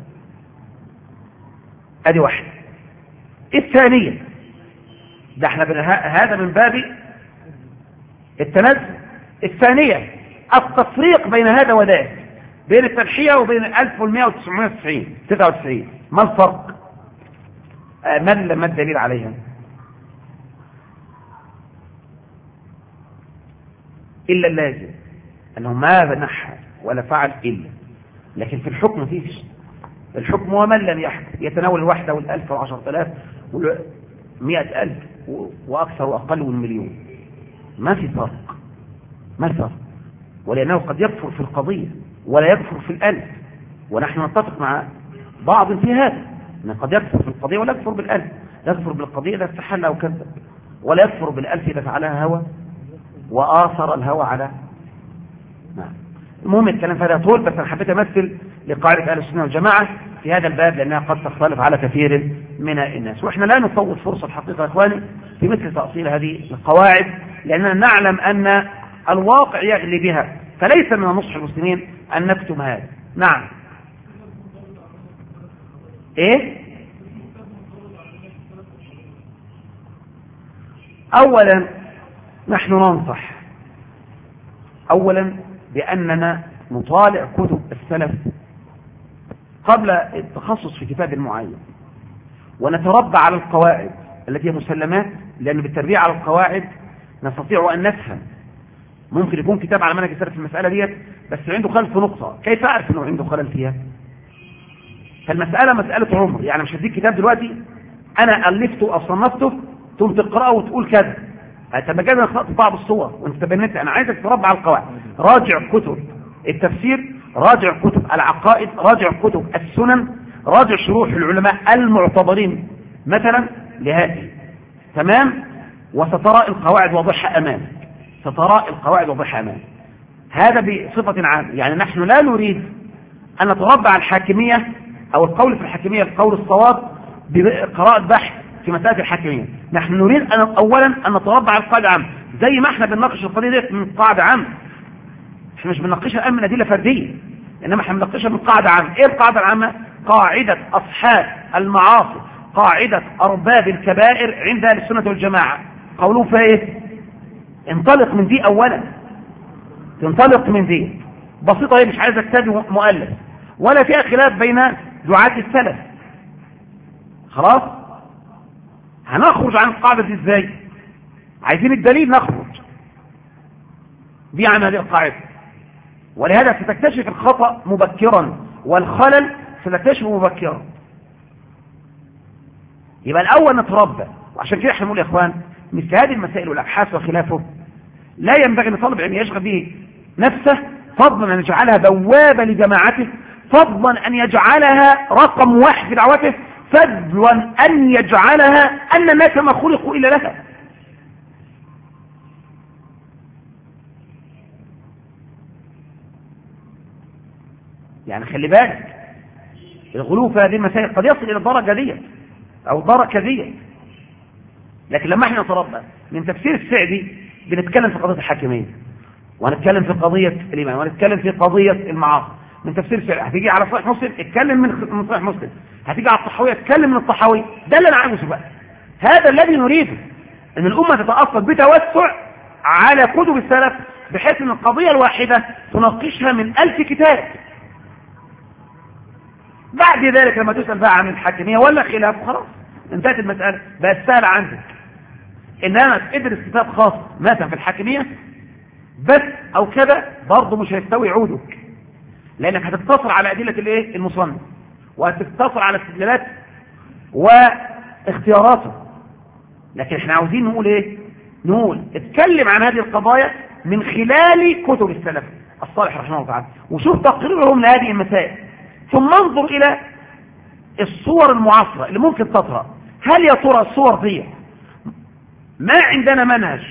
ادي واحد. الثانية ده احنا هذا من باب التنزل. الثانية التفريق بين هذا وذاك، بين الترشية وبين 1999. ما الفرق؟ ما الدليل عليها؟ إلا اللازم أنه ما نحى ولا فعل إلا، لكن في الحكم فيش. الحكم ومن لم يحكم يتناول الواحدة والألف و10,000 و100,000 وأكثر وأقل والمليون. ما في فرق، ما فرق، ولأنه قد يكفر في القضية ولا يكفر في الألف، ونحن نتفق مع بعض في هذا، أنه قد يكفر في القضية ولا يكفر بالألف. يكفر بالقضية إذا استحل أو كذب، ولا يكفر بالألف إذا فعلها هوى وآثر الهوى على. نعم. المهم الكلام في هذا طول، بس أنا حبيت أمثل لقاعدة أهل السنة والجماعة في هذا الباب لأنها قد تختلف على كثير من الناس، وإحنا لا نفوت فرصة الحقيقة يا إخواني في مثل تأصيل هذه القواعد، لأننا نعلم أن الواقع يغلي بها، فليس من نصح المسلمين أن نكتم هذا. نعم. إيه؟ أولا نحن ننصح أولا بأننا نطالع كتب السلف قبل التخصص في كتاب معين، ونتربى على القواعد التي هي مسلمات، لأن بالتربية على القواعد نستطيع أن نفهم. ممكن يكون كتاب على منهج السلف في المسألة ديت بس عنده خلل في نقطة، كيف أعرف أنه عنده خلل فيها؟ فالمسألة مسألة عمر، يعني مش هديك كتاب دلوقتي أنا ألفته أو صنفته ثم تقرأه وتقول كذا، طب كده خلطت بعض الصور وانت تبنيت. أنا عايزك تربى على القواعد، راجع كتب التفسير، راجع كتب العقائد، راجع كتب السنن، راجع شروح العلماء المعتبرين مثلا لهذه. تمام؟ وسترى القواعد واضحة أمامك، سترى القواعد واضحة أمامك. هذا بصفة عامة، يعني نحن لا نريد أن نتربى على الحاكمية أو القول في الحاكمية القول الصواب بقراءة بحث في مسألة الحاكمية. نحن نريد أولا أن نتربى على القاعدة عامة، زي ما احنا بنناقش القضية دي من قاعدة عامة. احنا مش بنناقشها الآن من أدلة فردية، إنما احنا بنناقشها من قاعدة عامة. إيه القاعدة العامة؟ قاعدة أصحاب المعاصي، قاعدة أرباب الكبائر عند أهل السنة والجماعة. قولون فيها إيه؟ انطلق من دي أولا، تنطلق من دي بسيطة، هي مش عايزة كتاب مؤلف ولا فيها خلاف بين دعاة السلف. خلاص؟ هنخرج عن القاعدة دي ازاي؟ عايزين الدليل نخرج دي عن هذه القاعدة، ولهذا ستكتشف الخطأ مبكرا والخلل ستكتشفه مبكرا. يبقى الأول نتربى، وعشان كده احنا نقول يا اخوان مثل هذه المسائل والأبحاث وخلافه لا ينبغي لطالب علم يشغل به نفسه، فضلا أن يجعلها بوابة لجماعته، فضلا أن يجعلها رقم واحد في دعوته، فضلا أن يجعلها أن الناس ما خلقوا إلا لها. يعني خلي بالك، الغلو في هذه المسائل قد يصل إلى الدرجة دي أو الدرجة دي. لكن لما احنا نتربى من تفسير السعدي بنتكلم في قضية الحاكمية، ونتكلم في قضية الإيمان، ونتكلم في قضية المعاصي. من تفسير السعدي هتيجي على صحيح مسلم اتكلم من صحيح مسلم، هتيجي على الطحاوية اتكلم من الطحاوية. ده اللي أنا عاوزه بقى، هذا الذي نريده، أن الأمة تتأصل بتوسع على كتب السلف، بحيث أن القضية الواحدة تناقشها من 1000 كتاب. بعد ذلك لما تسأل بقى عن الحاكمية ولا خلاف، خلاص انتهت المسألة، بقت سهلة عندك. إنما تدرس كتاب خاص مثلا في الحاكمية بس أو كذا، برضه مش هيستوي عودك، لأنك هتقتصر على أدلة الإيه المصنف، وهتقتصر على استدلالات واختياراته. لكن احنا عاوزين نقول إيه؟ نقول اتكلم عن هذه القضايا من خلال كتب السلف الصالح رحمه الله تعالى، وشوف تقريرهم لهذه المسائل، ثم انظر إلى الصور المعاصرة اللي ممكن تطرأ. هل يا ترى الصور دي ما عندنا منهج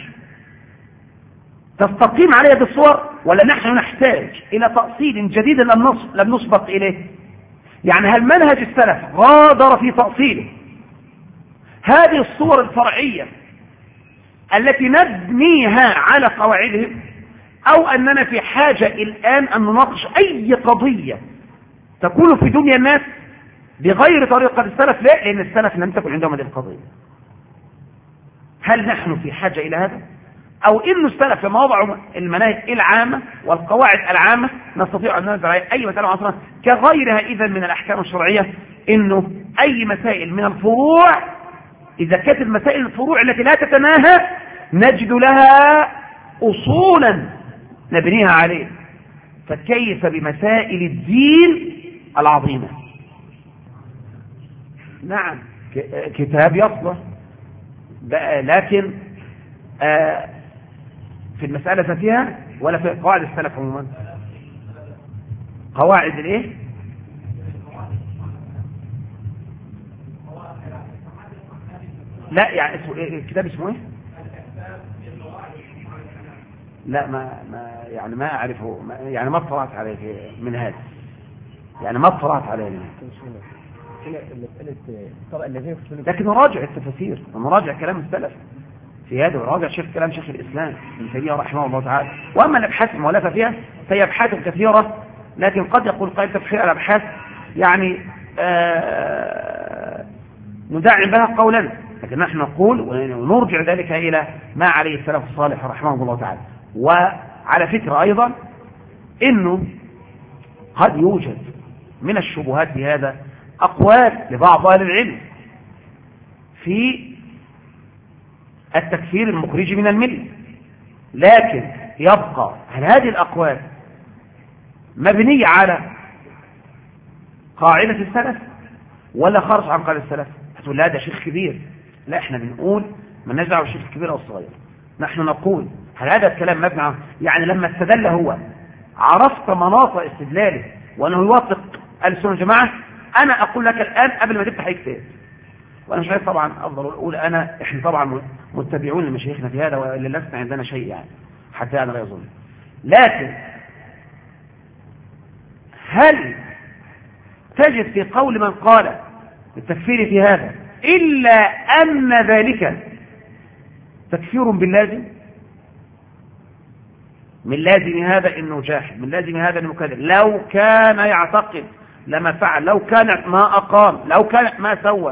تستقيم عليه بالصور، ولا نحن نحتاج إلى تأصيل جديد لم نسبق إليه؟ يعني هل منهج السلف غادر في تأصيله هذه الصور الفرعية التي نبنيها على قواعدهم، أو أننا في حاجة الآن أن نناقش أي قضية تكون في دنيا الناس بغير طريقة السلف؟ لا، لأن السلف لم تكن عندهم هذه القضية. هل نحن في حاجة إلى هذا، أو إن السلف لما وضعوا المناهج العامة والقواعد العامة نستطيع أن ننزل على أي مسألة عصرا كغيرها إذا من الأحكام الشرعية، إنه أي مسائل من الفروع إذا كانت المسائل الفروع التي لا تتناهى نجد لها أصولا نبنيها عليه، فكيف بمسائل الدين العظيمة؟ نعم كتاب يصلح، لكن في المسألة ذاتها ولا في قواعد السلف عموما؟ قواعد الايه؟ لا يعني الكتاب اسمه ايه؟ لا يعني ما اعرفه، يعني ما اطلعت عليه من هذا، يعني ما اطلعت عليه من هذا. لكن نراجع التفاسير ونراجع كلام السلف في هذا، وراجع شيخ كلام شيخ الإسلام ابن تيمية رحمه الله تعالى. وأما الأبحاث المؤلفة فيها فهي أبحاث كثيرة، لكن قد يقول قائل تفسير الأبحاث يعني ندعم بها قولا، لكن نحن نقول ونرجع ذلك إلى ما عليه السلف الصالح رحمه الله تعالى. وعلى فكرة أيضا إنه قد يوجد من الشبهات بهذا أقوال لبعض أهل العلم في التكفير المخرج من الملة، لكن يبقى هل هذه الأقوال مبنية على قاعدة السلف ولا خارج عن قاعدة السلف؟ هتقول لا ده شيخ كبير. لا، احنا بنقول ما نجعل الشيخ الكبير أو الصغير، نحن نقول هل هذا الكلام مبني يعني لما استدل هو عرفت مناط استدلاله وأنه يوافق السنة والجماعة؟ أنا أقول لك الآن قبل ما تفتح كتاب، وأنا مش عايز طبعا أفضل أقول إحنا طبعا متبعون لمشايخنا في هذا، وإلا لسنا عندنا شيء يعني حتى أنا لا يظن. لكن هل تجد في قول من قال التكفير في هذا إلا أن ذلك تكفير باللازم؟ من لازم هذا إنه جاحد، من لازم هذا إنه كذا، لو كان يعتقد لما فعل، لو كان ما أقام، لو كان ما سوى.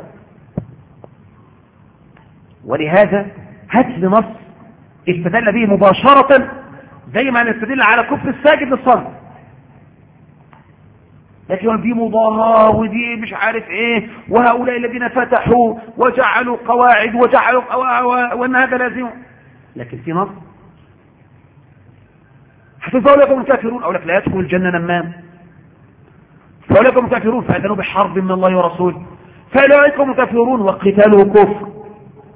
ولهذا هات لي نص استدل به مباشرة زي ما نستدل على كفر الساجد للصنم، لكن دي مضاهاة ودي مش عارف ايه، وهؤلاء الذين فتحوا وجعلوا قواعد وجعلوا وان هذا لازم. لكن في نص فأولئكم الكافرون، أو لك لا يدخل الجنة نمام، فأولئكم الكافرون فأذنوا بحرب من الله ورسوله، فأولئكم الكافرون وقتاله كفر.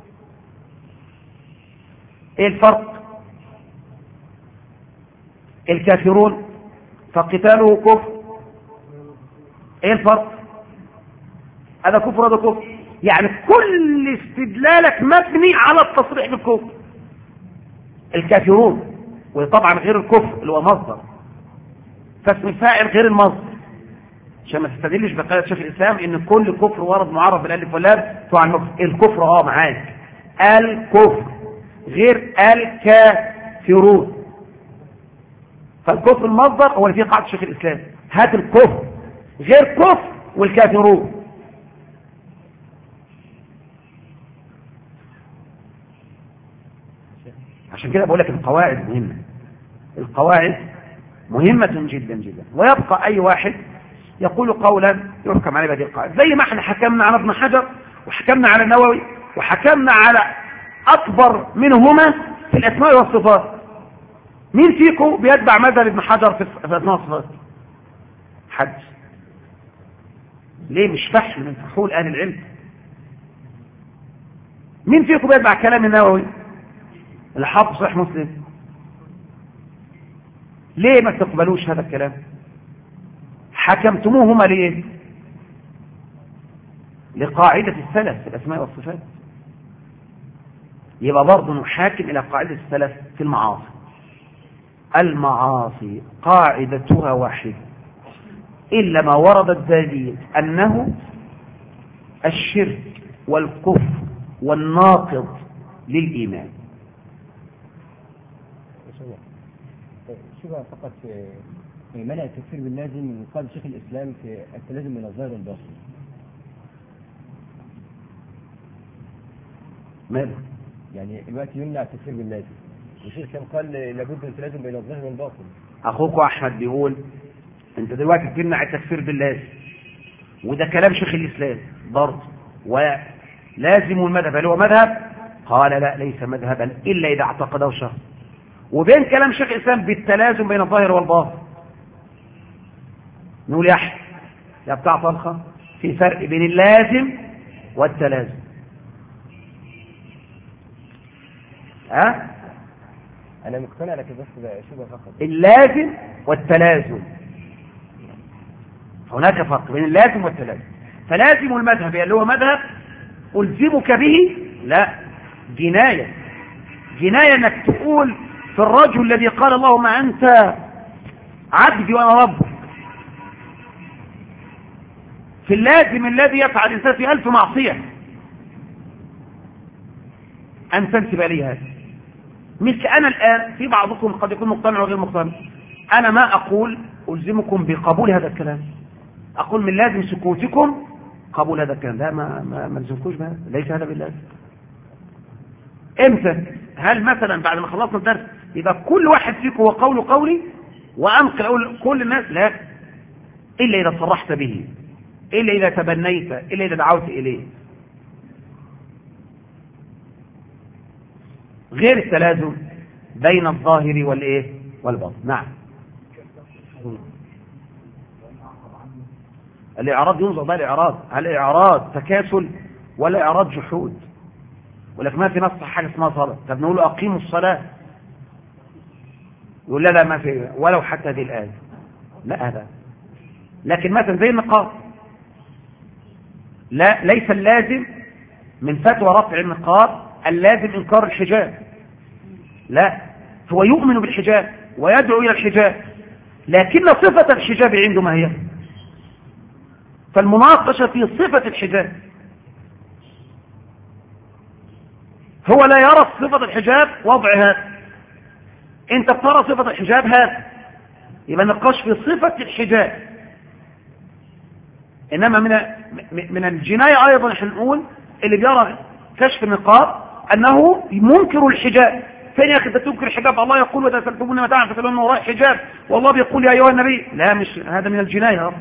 ايه الفرق؟ الكافرون فقتاله كفر. ايه الفرق؟ هذا كفر هذا كفر، يعني كل استدلالك مبني على التصريح بالكفر. الكافرون وطبعا غير الكفر اللي هو مصدر، فاسم الفاعل غير المصدر، عشان ما تستدلش بقيادة شيخ الإسلام إن كل كفر ورد معرف بالألف واللام فهو عن الكفر. معاك الكفر غير الكافرون، فالكفر المصدر هو اللي فيه قاعدة شيخ الإسلام، هات الكفر غير كفر والكافرون. عشان كده بقول لك القواعد مهمة، القواعد مهمة جدا جدا. ويبقى أي واحد يقول قولا يحكم عليه بهذه القاعدة، زي ما احنا حكمنا على ابن حجر وحكمنا على النووي وحكمنا على أكبر منهما في الأسماء والصفات. مين فيكم بيتبع مذهب ابن حجر في أسماء والصفات؟ حد؟ ليه؟ مش فحم من فحول أهل العلم. مين فيكم بيتبع كلام النووي اللي حافظ صحيح مسلم؟ ليه ما تقبلوش هذا الكلام؟ حكمتموهما ليه؟ لقاعدة السلف في الأسماء والصفات. يبقى برضه نحاكم إلى قاعدة السلف في المعاصي. المعاصي قاعدتها واحدة إلا ما ورد الدليل أنه الشرك والكفر والناقض للإيمان. شبه فقط في منع التكفير باللازم قال شيخ الإسلام في التلازم من الظاهر والباطن. ماذا؟ يعني الوقت يمنع التكفير باللازم، وشيخ الإسلام قال لابد من التلازم بين الظاهر والباطن. أخوك أحمد بيقول أنت دلوقتي تمنع التكفير باللازم، وده كلام شيخ الإسلام برضه، ولازم المذهب هل هو مذهب؟ قال لا ليس مذهبا إلا إذا اعتقده شخص. وبين كلام شيخ الإسلام بالتلازم بين الظاهر والباطن نقول يا أحمد يا بتاع طلخة في فرق بين اللازم والتلازم. أنا مقتنع لك بس شبه فقط اللازم والتلازم، هناك فرق بين اللازم والتلازم. فلازم المذهب اللي هو مذهب ألزمك به، لا، جناية انك تقول في الرجل الذي قال اللهم أنت عبدي وأنا ربك، في اللازم الذي يفعل الإنسان في 1000 معصية أن تنسب لي هذا. مثل أنا الآن في بعضكم قد يكون مقتنع وغير مقتنع، أنا ما أقول ألزمكم بقبول هذا الكلام، أقول من لازم سكوتكم قبول هذا الكلام، لا ما لزمكوش بهذا، ليس هذا باللازم. امتى؟ هل مثلا بعد ما خلصنا الدرس يبقى كل واحد فيكم وقوله قولي وأنقل أقول كل الناس؟ لا، إلا إذا صرحت به، إلا إذا تبنيت، إلا إذا دعوت إليه. غير التلازم بين الظاهر والإيه والباطن. نعم. الإعراض ينظر بقى الإعراض، هل إعراض تكاسل ولا إعراض جحود؟ ولكن ما في نص حاجة اسمها صلاة، طب نقول له أقيموا الصلاة يقول لا ما في ولو حتى هذه الآية، لا هذا. لكن مثلا زي النقاب، لا، ليس اللازم من فتوى رفع النقاب اللازم إنكار الحجاب، لا، هو يؤمن بالحجاب ويدعو إلى الحجاب، لكن صفة الحجاب عنده ما هي؟ فالمناقشة في صفة الحجاب، هو لا يرى صفة الحجاب وضع هذا، انت بترى صفة الحجاب هذا، يبقى نقاش في صفة الحجاب. انما من الجناية ايضا نحن نقول اللي بيرى كشف النقاب انه منكر الحجاب. فين يا اخي انت تنكر الحجاب؟ الله يقول واذا سالتمونا متاعا فاسالوهن من وراء حجاب، والله بيقول يا ايها النبي. لا، مش هذا من الجناية،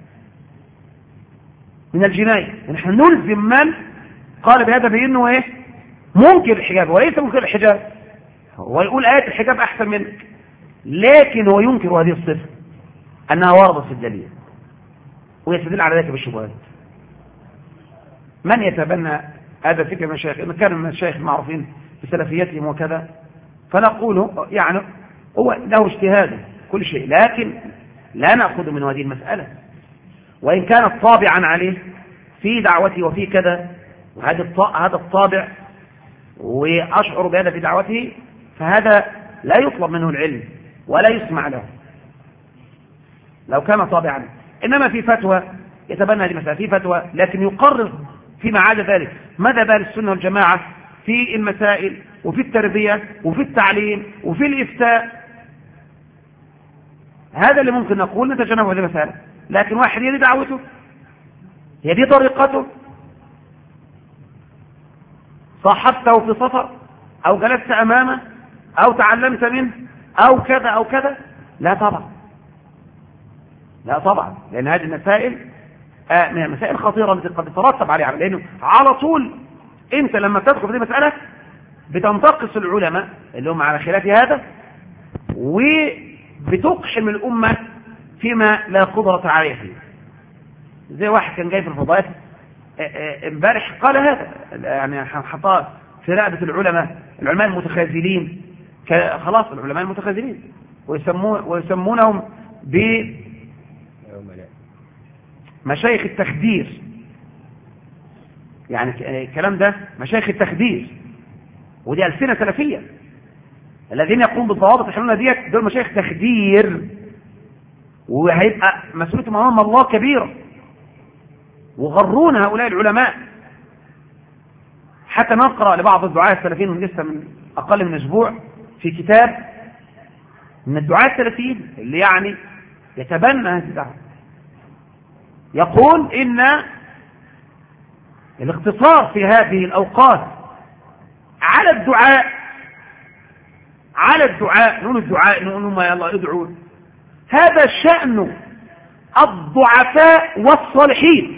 من الجناية. نحن نلزم من قال بهذا بانه ايه؟ منكر الحجاب وليس منكر الحجاب. هو يقول آية الحجاب احسن منك، لكن هو ينكر هذه الصفة انها وردت في الدليل ويستدل على ذلك بالشبهات. من يتبنى هذا فكر المشايخ، إن كانوا من المشايخ المعروفين بسلفيتهم وكذا، فنقول يعني هو له اجتهاده، كل شيء، لكن لا نأخذ من هذه المسألة، وإن كانت طابعا عليه في دعوته وفي كذا، هذا الطابع وأشعر بهذا في دعوته، فهذا لا يطلب منه العلم ولا يسمع له لو كان طابعا. إنما في فتوى يتبنى لمسألة في فتوى، لكن يقرر فيما عدا ذلك ماذا بال السنة والجماعة في المسائل وفي التربية وفي التعليم وفي الإفتاء. هذا اللي ممكن نقول نتجنب هذه المسألة. لكن واحد هي دي دعوته، هي دي طريقته، صاحبته في سفر أو جلست أمامه أو تعلمت منه أو كذا أو كذا، لا طبعا، لا طبعا، لأن هذه المسائل من المسائل الخطيرة التي قد تترتب عليها، لأنه على طول أنت لما تدخل في مسألة بتنتقص العلماء اللي هم على خلاف هذا، وبتقحم الأمة فيما لا قدرة عليه فيه. زي واحد كان جاي في الفضائيات امبارح قال هذا، يعني حطاه في رقبة العلماء المتخاذلين، خلاص العلماء المتخاذلين، ويسمونهم بمشايخ التخدير. يعني الكلام ده مشايخ التخدير، ودي ألسنة سلفية. الذين يقومون بالضوابط الحلولة ديت دول مشايخ تخدير، وهيبقى مسؤوليتهم امام الله كبيرة، وغرون هؤلاء العلماء. حتى نقرأ لبعض الدعاة السلفيين من لسه من أقل من أسبوع في كتاب من الدعاة السلفيين اللي يعني يتبنى هذه الدعوة، يقول إن الاقتصار في هذه الأوقات على الدعاء نقول الدعاء نقول ما يلا ادعوا، هذا شأن الضعفاء والصالحين.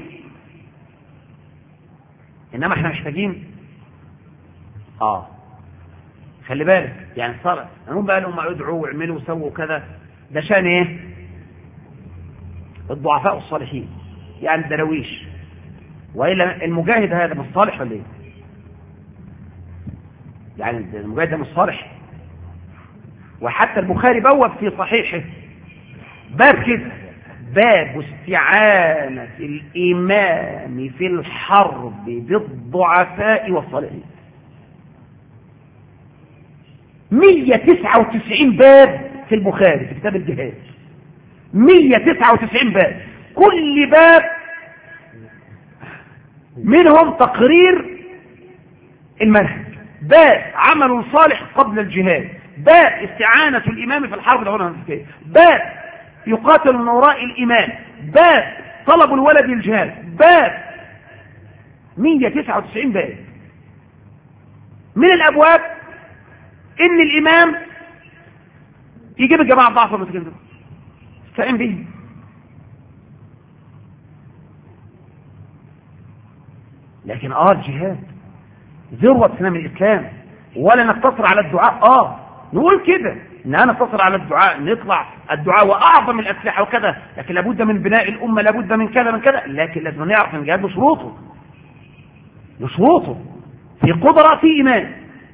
إنما احنا محتاجين خلي بالك، يعني صار هم بقى لهم ادعوا واعملوا وسووا كذا، ده شأن ايه؟ الضعفاء والصالحين، يعني الدرويش. وإلا المجاهد هذا مش صالح ولا ايه؟ يعني المجاهد ده مش صالح. وحتى البخاري بوب في صحيحه باب كده، باب استعانة الإمام في الحرب بالضعفاء والصالحين. 199 باب في البخاري في كتاب الجهاد، 199 باب، كل باب منهم تقرير المنهج. باب عمل صالح قبل الجهاد، باب استعانة الإمام في الحرب بالعلماء، باب يقاتل من وراء الإمام، باب طلب الولد الجهاد، باب 199 باب. من الأبواب إن الإمام يجيب الجماعة الضعف والمسكين دول استعين به. لكن الجهاد ذروة سنام الإسلام، ولا نقتصر على الدعاء. نقول كده إن أنا نقتصر على الدعاء، نطلع الدعاء وأعظم الأسلحة وكذا، لكن لابد من بناء الأمة، لابد من كذا من كذا. لكن لازم نعرف أن الجهاد بشروطه في قدرة في إيمان،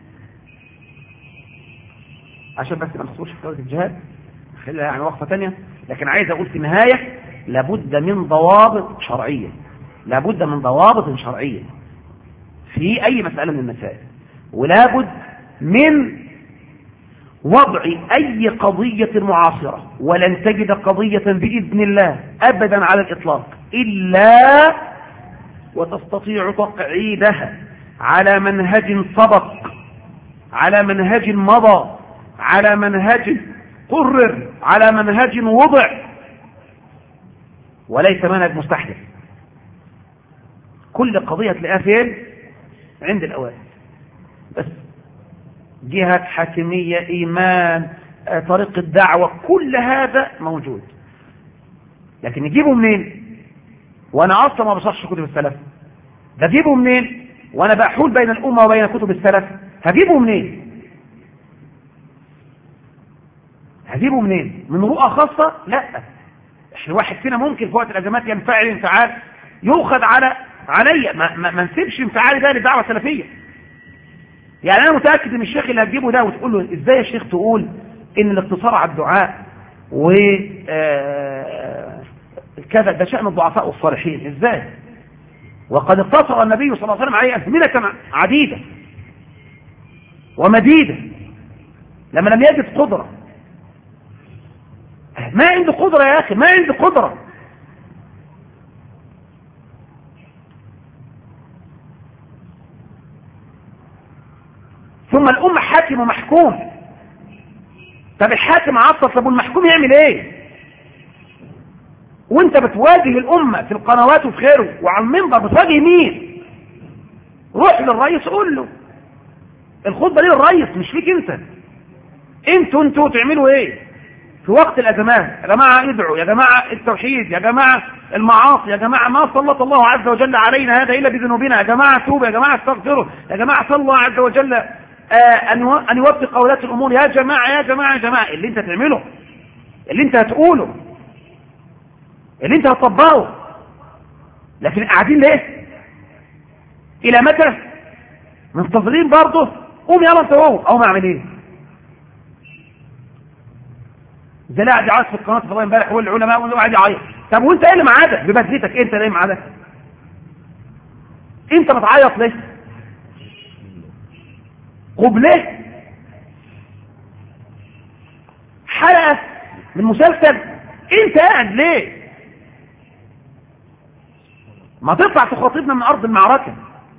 عشان بس ما نخصوش في قضية الجهاد، خليها يعني وقفة تانية. لكن عايز أقول في النهاية لابد من ضوابط شرعية، لابد من ضوابط شرعية في أي مسألة من المسائل، ولابد من وضع أي قضية معاصرة، ولن تجد قضية بإذن الله أبدا على الإطلاق إلا وتستطيع تقعيدها على منهج سبق، على منهج مضى، على منهج قرر، على منهج وضع، وليس منهج مستحدث. كل قضية تلاقيها فين؟ عند الأوائل بس. جهة حاكمية، إيمان، طريق الدعوة، كل هذا موجود. لكن نجيبه منين؟ وأنا أصلا ما بصحش كتب السلف. ده جيبه منين؟ وأنا بحول بين الأمة وبين كتب السلف. هجيبه منين؟ من رؤى خاصة؟ لا. الواحد فينا ممكن في وقت الأزمات ينفعل انفعال يؤخذ علي، ما نسيبش انفعالي ده لدعوة سلفية. يعني أنا متأكد إن الشيخ اللي هتجيبه ده وتقول له إزاي يا شيخ تقول إن الاقتصار على الدعاء كذا، ده شأن الضعفاء والصالحين. ازاي؟ وقد اقتصر النبي صلى الله عليه وسلم عليه أزمنة عديدة ومديدة لما لم يجد قدرة. ما عنده قدرة يا أخي، ما عنده قدرة. ثم الأمة حاكم ومحكوم. طب الحاكم عطل، طب والمحكوم يعمل ايه؟ وانت بتواجه الأمة في القنوات وفي خيره وعلى المنبر، بتواجه مين؟ روح للرئيس قول له الخطبة دي للرئيس مش فيك انت. انتوا تعملوا ايه في وقت الأزمات؟ يا جماعة ادعوا، يا جماعة التوحيد، يا جماعة المعاصي، يا جماعة ما سلط الله عز وجل علينا هذا إلا بذنوبنا، يا جماعة توبوا، يا جماعة استغفروا، يا جماعة صلى الله عز وجل أن يوفق أولاة الأمور، يا جماعة يا جماعة يا جماعة. اللي انت تعمله، اللي انت هتقوله، اللي انت هتطبقه. لكن قاعدين ليه؟ إلى متى؟ منتظرين برضه؟ قوم يلا انت قوم. او ما اعمل ايه؟ زي لا قاعد يعيط في القناه الفضائيه امبارح والعلماء قاعد يعيط. طب وانت ايه اللي معادك ببذلتك؟ انت ليه معادك؟ انت بتعيط ليه؟ قب ليه؟ حلقه من مسلسل انت قاعد ليه؟ ما تطلع تخاطبنا من ارض المعركه.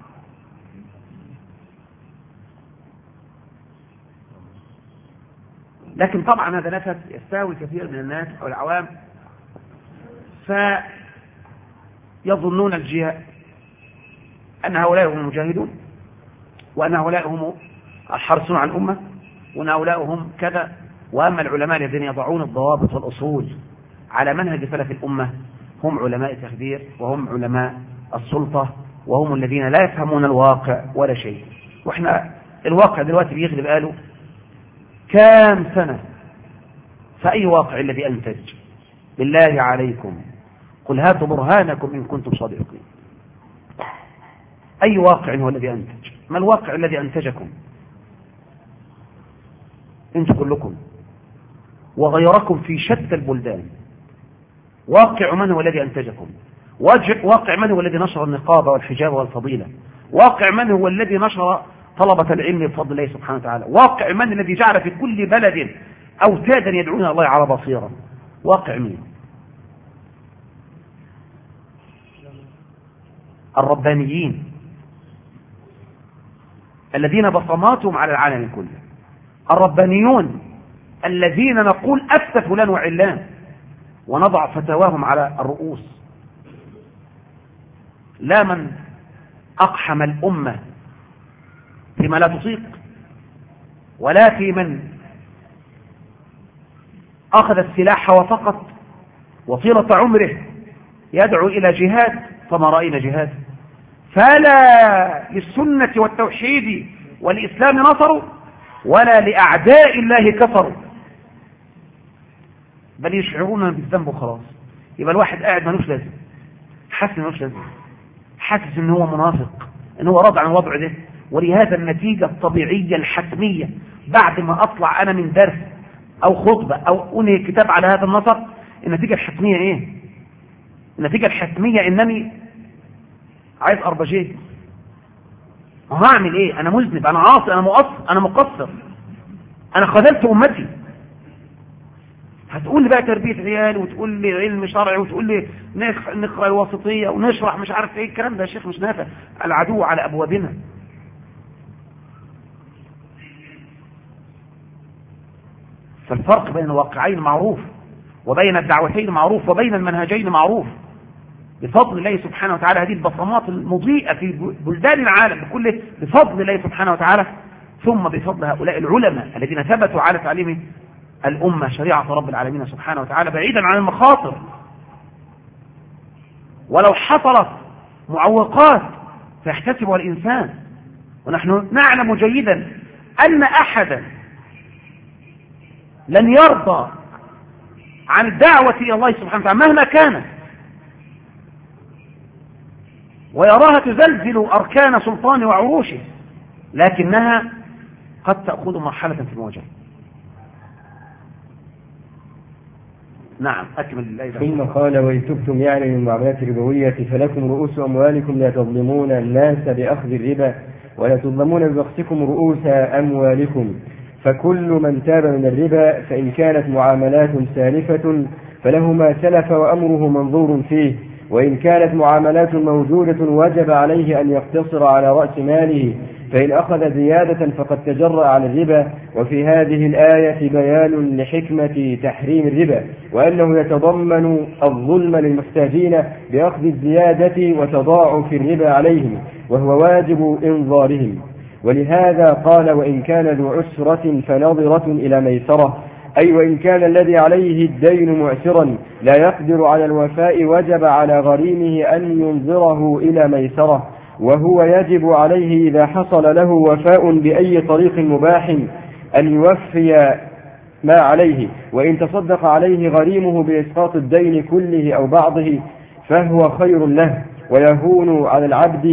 لكن طبعا هذا نفس يستاوي كثير من الناس او العوام، فيظنون الجهاد ان هؤلاء هم المجاهدون، وان هؤلاء هم الحرسون على الامه، وان هؤلاء هم كذا. واما العلماء الذين يضعون الضوابط والاصول على منهج سلف الامه هم علماء التخدير، وهم علماء السلطه، وهم الذين لا يفهمون الواقع ولا شيء. واحنا الواقع دلوقتي بيغلب قالوا كام سنة، فأي واقع الذي أنتج؟ بالله عليكم قل هاتوا برهانكم إن كنتم صادقين. أي واقع هو الذي أنتج؟ ما الواقع الذي أنتجكم أنتم كلكم وغيركم في شتى البلدان؟ واقع من هو الذي أنتجكم؟ واقع من هو الذي نشر النقابة والحجاب والفضيلة؟ واقع من هو الذي نشر طلبة العلم بفضل الله سبحانه وتعالى؟ واقع من الذي جعل في كل بلد أوتادا يدعون الله على بصيرة؟ واقع مين؟ الربانيين الذين بصماتهم على العالم كله، الربانيون الذين نقول أفتى فلان وعلان ونضع فتواهم على الرؤوس، لا من أقحم الأمة فيما لا تطيق، ولا في من أخذ السلاح وفقط وطيلة عمره يدعو إلى جهاد فما رأينا جهاد. فلا للسنة والتوحيد والإسلام نصروا ولا لأعداء الله كفروا، بل يشعرون بالذنب وخلاص. يبقى الواحد قاعد ملوش لازم، حاسس ملوش لازم، حاسس ان هو منافق، ان هو راضي عن الوضع ده. ولهذا النتيجة الطبيعية الحتمية بعد ما أطلع أنا من درس أو خطبة أو أنهي كتاب على هذا النصر، النتيجة الحتمية إيه؟ النتيجة الحتمية إنني عايز أربجيه. هعمل إيه؟ أنا مذنب، أنا عاصي، أنا مقصر، أنا خذلت أمتي. هتقول لي بقى تربية عيال، وتقول لي علم شرعي، وتقول لي نقرأ الوسطية ونشرح مش عارف إيه الكلام ده. يا شيخ مش نافع، العدو على أبوابنا. فالفرق بين الواقعين معروف، وبين الدعوتين معروف، وبين المنهجين معروف بفضل الله سبحانه وتعالى. هذه البصمات المضيئة في بلدان العالم بكله بفضل الله سبحانه وتعالى، ثم بفضل هؤلاء العلماء الذين ثبتوا على تعليم الأمة شريعة رب العالمين سبحانه وتعالى بعيدا عن المخاطر. ولو حصلت معوقات فيحتسبها الإنسان، ونحن نعلم جيدا أن أحدا لن يرضى عن الدعوة إلى الله سبحانه وتعالى مهما كانت، ويراها تزلزل أركان سلطان وعروشه، لكنها قد تأخذ مرحلة في المواجهة. نعم أكمل الآية. ثم قال وإن تبتم يعني من المعاملات الربوية فلكم رؤوس أموالكم لا تظلمون الناس بأخذ الربا ولا تظلمون ببخسكم رؤوس أموالكم. فكل من تاب من الربا فإن كانت معاملات سالفة فله ما سلف وأمره منظور فيه، وإن كانت معاملات موجودة وجب عليه أن يقتصر على رأس ماله، فإن أخذ زيادة فقد تجرأ على الربا. وفي هذه الآية بيان لحكمة تحريم الربا، وأنه يتضمن الظلم للمحتاجين بأخذ الزيادة وتضاعف الربا عليهم، وهو واجب إنظارهم. ولهذا قال وإن كان ذو عسرة فنظرة إلى ميسرة، أي وإن كان الذي عليه الدين معسرا لا يقدر على الوفاء وجب على غريمه أن ينظره إلى ميسرة، وهو يجب عليه إذا حصل له وفاء بأي طريق مباح أن يوفي ما عليه. وإن تصدق عليه غريمه بإسقاط الدين كله أو بعضه فهو خير له، ويهون على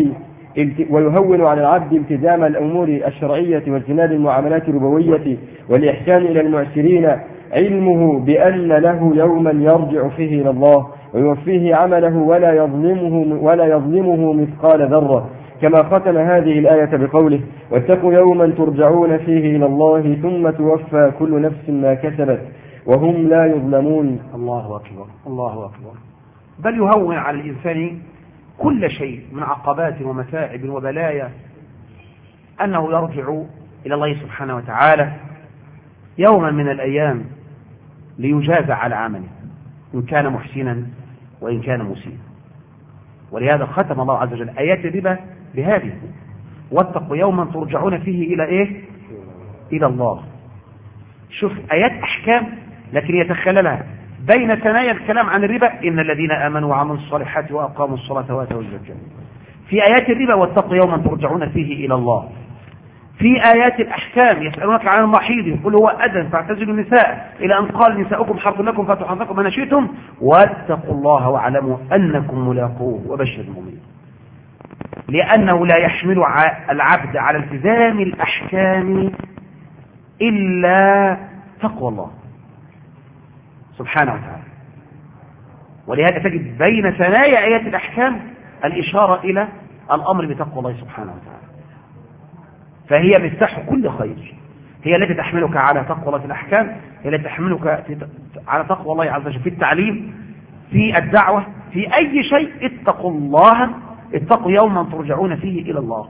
العبد التزام الأمور الشرعية واجتناب المعاملات الربوية والإحسان إلى المعسرين، علمه بأن له يوما يرجع فيه إلى الله ويوفيه عمله ولا يظلمه مثقال ذرة، كما ختم هذه الآية بقوله واتقوا يوما ترجعون فيه إلى الله ثم توفى كل نفس ما كسبت وهم لا يظلمون. الله أكبر الله أكبر. بل يهون على الإنسان كل شيء من عقبات ومتاعب وبلايا أنه يرجع إلى الله سبحانه وتعالى يوما من الأيام ليجازى على عمله إن كان محسنا وإن كان مسيئا. ولهذا ختم الله عز وجل آيات الربا بهذه واتقوا يوما ترجعون فيه إلى إيه؟ إلى الله. شوف آيات أحكام لكن يتخللها بين ثنايا الكلام عن الربا إن الذين آمنوا وعملوا الصالحات وأقاموا الصلاة وآتوا الزكاة. في آيات الربا واتقوا يوما ترجعون فيه إلى الله. في آيات الأحكام يسألونك عن المحيض قل هو أذى فاعتزلوا النساء إلى أن قال نساؤكم حرث لكم فاتوا حرثكم ما شئتم واتقوا الله واعلموا أنكم ملاقوه وبشر المؤمنين. لأنه لا يحمل العبد على التزام الأحكام إلا تقوى الله سبحانه وتعالى. ولهذا تجد بين ثنايا آيات الأحكام الإشارة إلى الأمر بتقوى الله سبحانه وتعالى، فهي مفتاح كل خير، هي التي تحملك على تقوى الله في الأحكام، هي التي تحملك على تقوى الله عز وجل في التعليم في الدعوة في أي شيء. اتقوا الله اتقوا يوما ترجعون فيه إلى الله.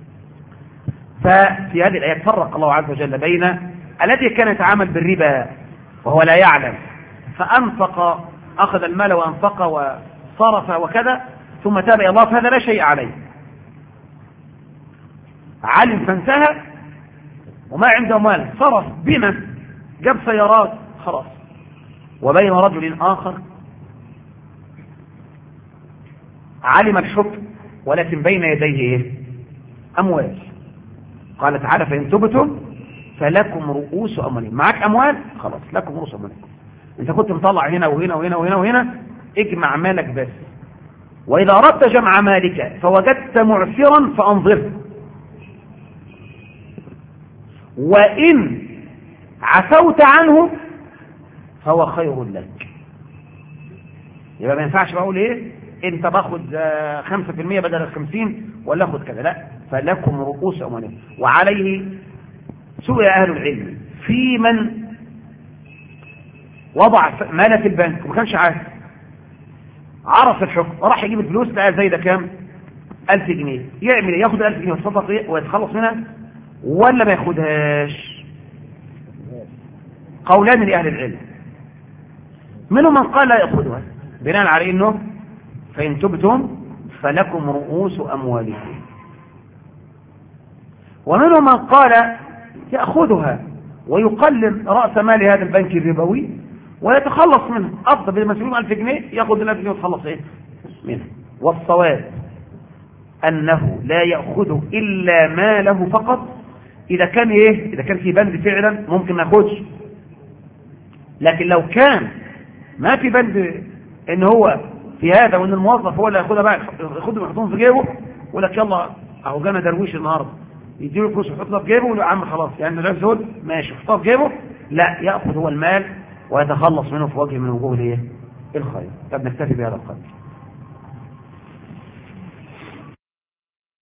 ففي هذه الآيات فرق الله عز وجل بين الذي كان يتعامل بالربا وهو لا يعلم فأنفق أخذ المال وأنفق وصرف وكذا ثم تاب إلى الله فهذا لا شيء عليه، علم فانتهى وما عنده مال صرف بما جاب سيارات خلاص. وبين رجل آخر علم الحكم ولكن بين يديه أموال. قال تعالى فإن تبتم فلكم رؤوس أموالكم. معك أموال خلاص لكم رؤوس أموالكم. أنت كنت مطلع هنا وهنا وهنا وهنا وهنا اجمع مالك بس. وإذا أردت جمع مالك فوجدت معسرا فأنظره، وإن عفوت عنه فهو خير لك. يبقى ما ينفعش بقول ايه انت باخد 5% بدل 50 ولا اخد كذا، لا، فلكم رؤوس اموالكم. وعليه سئل اهل العلم في من وضع ماله في البنك وما كانش عرف الحكم وراح يجيب الفلوس لقى زي ده كام 1000 جنيه، يعمل ايه؟ ياخد 1000 جنيه ويتصدق ايه ويتخلص منها ولا ما ياخدهاش؟ قولان لأهل العلم، منهم من قال لا يأخذها بناء على انه فإن تبتم فلكم رؤوس أموالكم، ومنهم من قال يأخذها ويقلل رأس مال هذا البنك الربوي ويتخلص منه. أفضل بالمسؤولين 1000 جنيه يأخذ 1000 جنيه ويتخلص ايه منه. والصواب أنه لا يأخذه إلا ماله فقط. إذا كان ايه إذا كان في بند فعلا ممكن ما ياخدش، لكن لو كان ما في بند ان هو في هذا وان الموظف هو اللي ياخدها بقى ياخدهم ويحطهم في جيبه ويقول لك يلا اهو جانا درويش النهارده يديله الفلوس ويحطها في جيبه ويقول له يا عم خلاص يعني العيال دول ماشي يحطها في جيبه، لا، ياخذ هو المال ويتخلص منه في وجه من وجوه الخير. طب نكتفي بهذا القدر.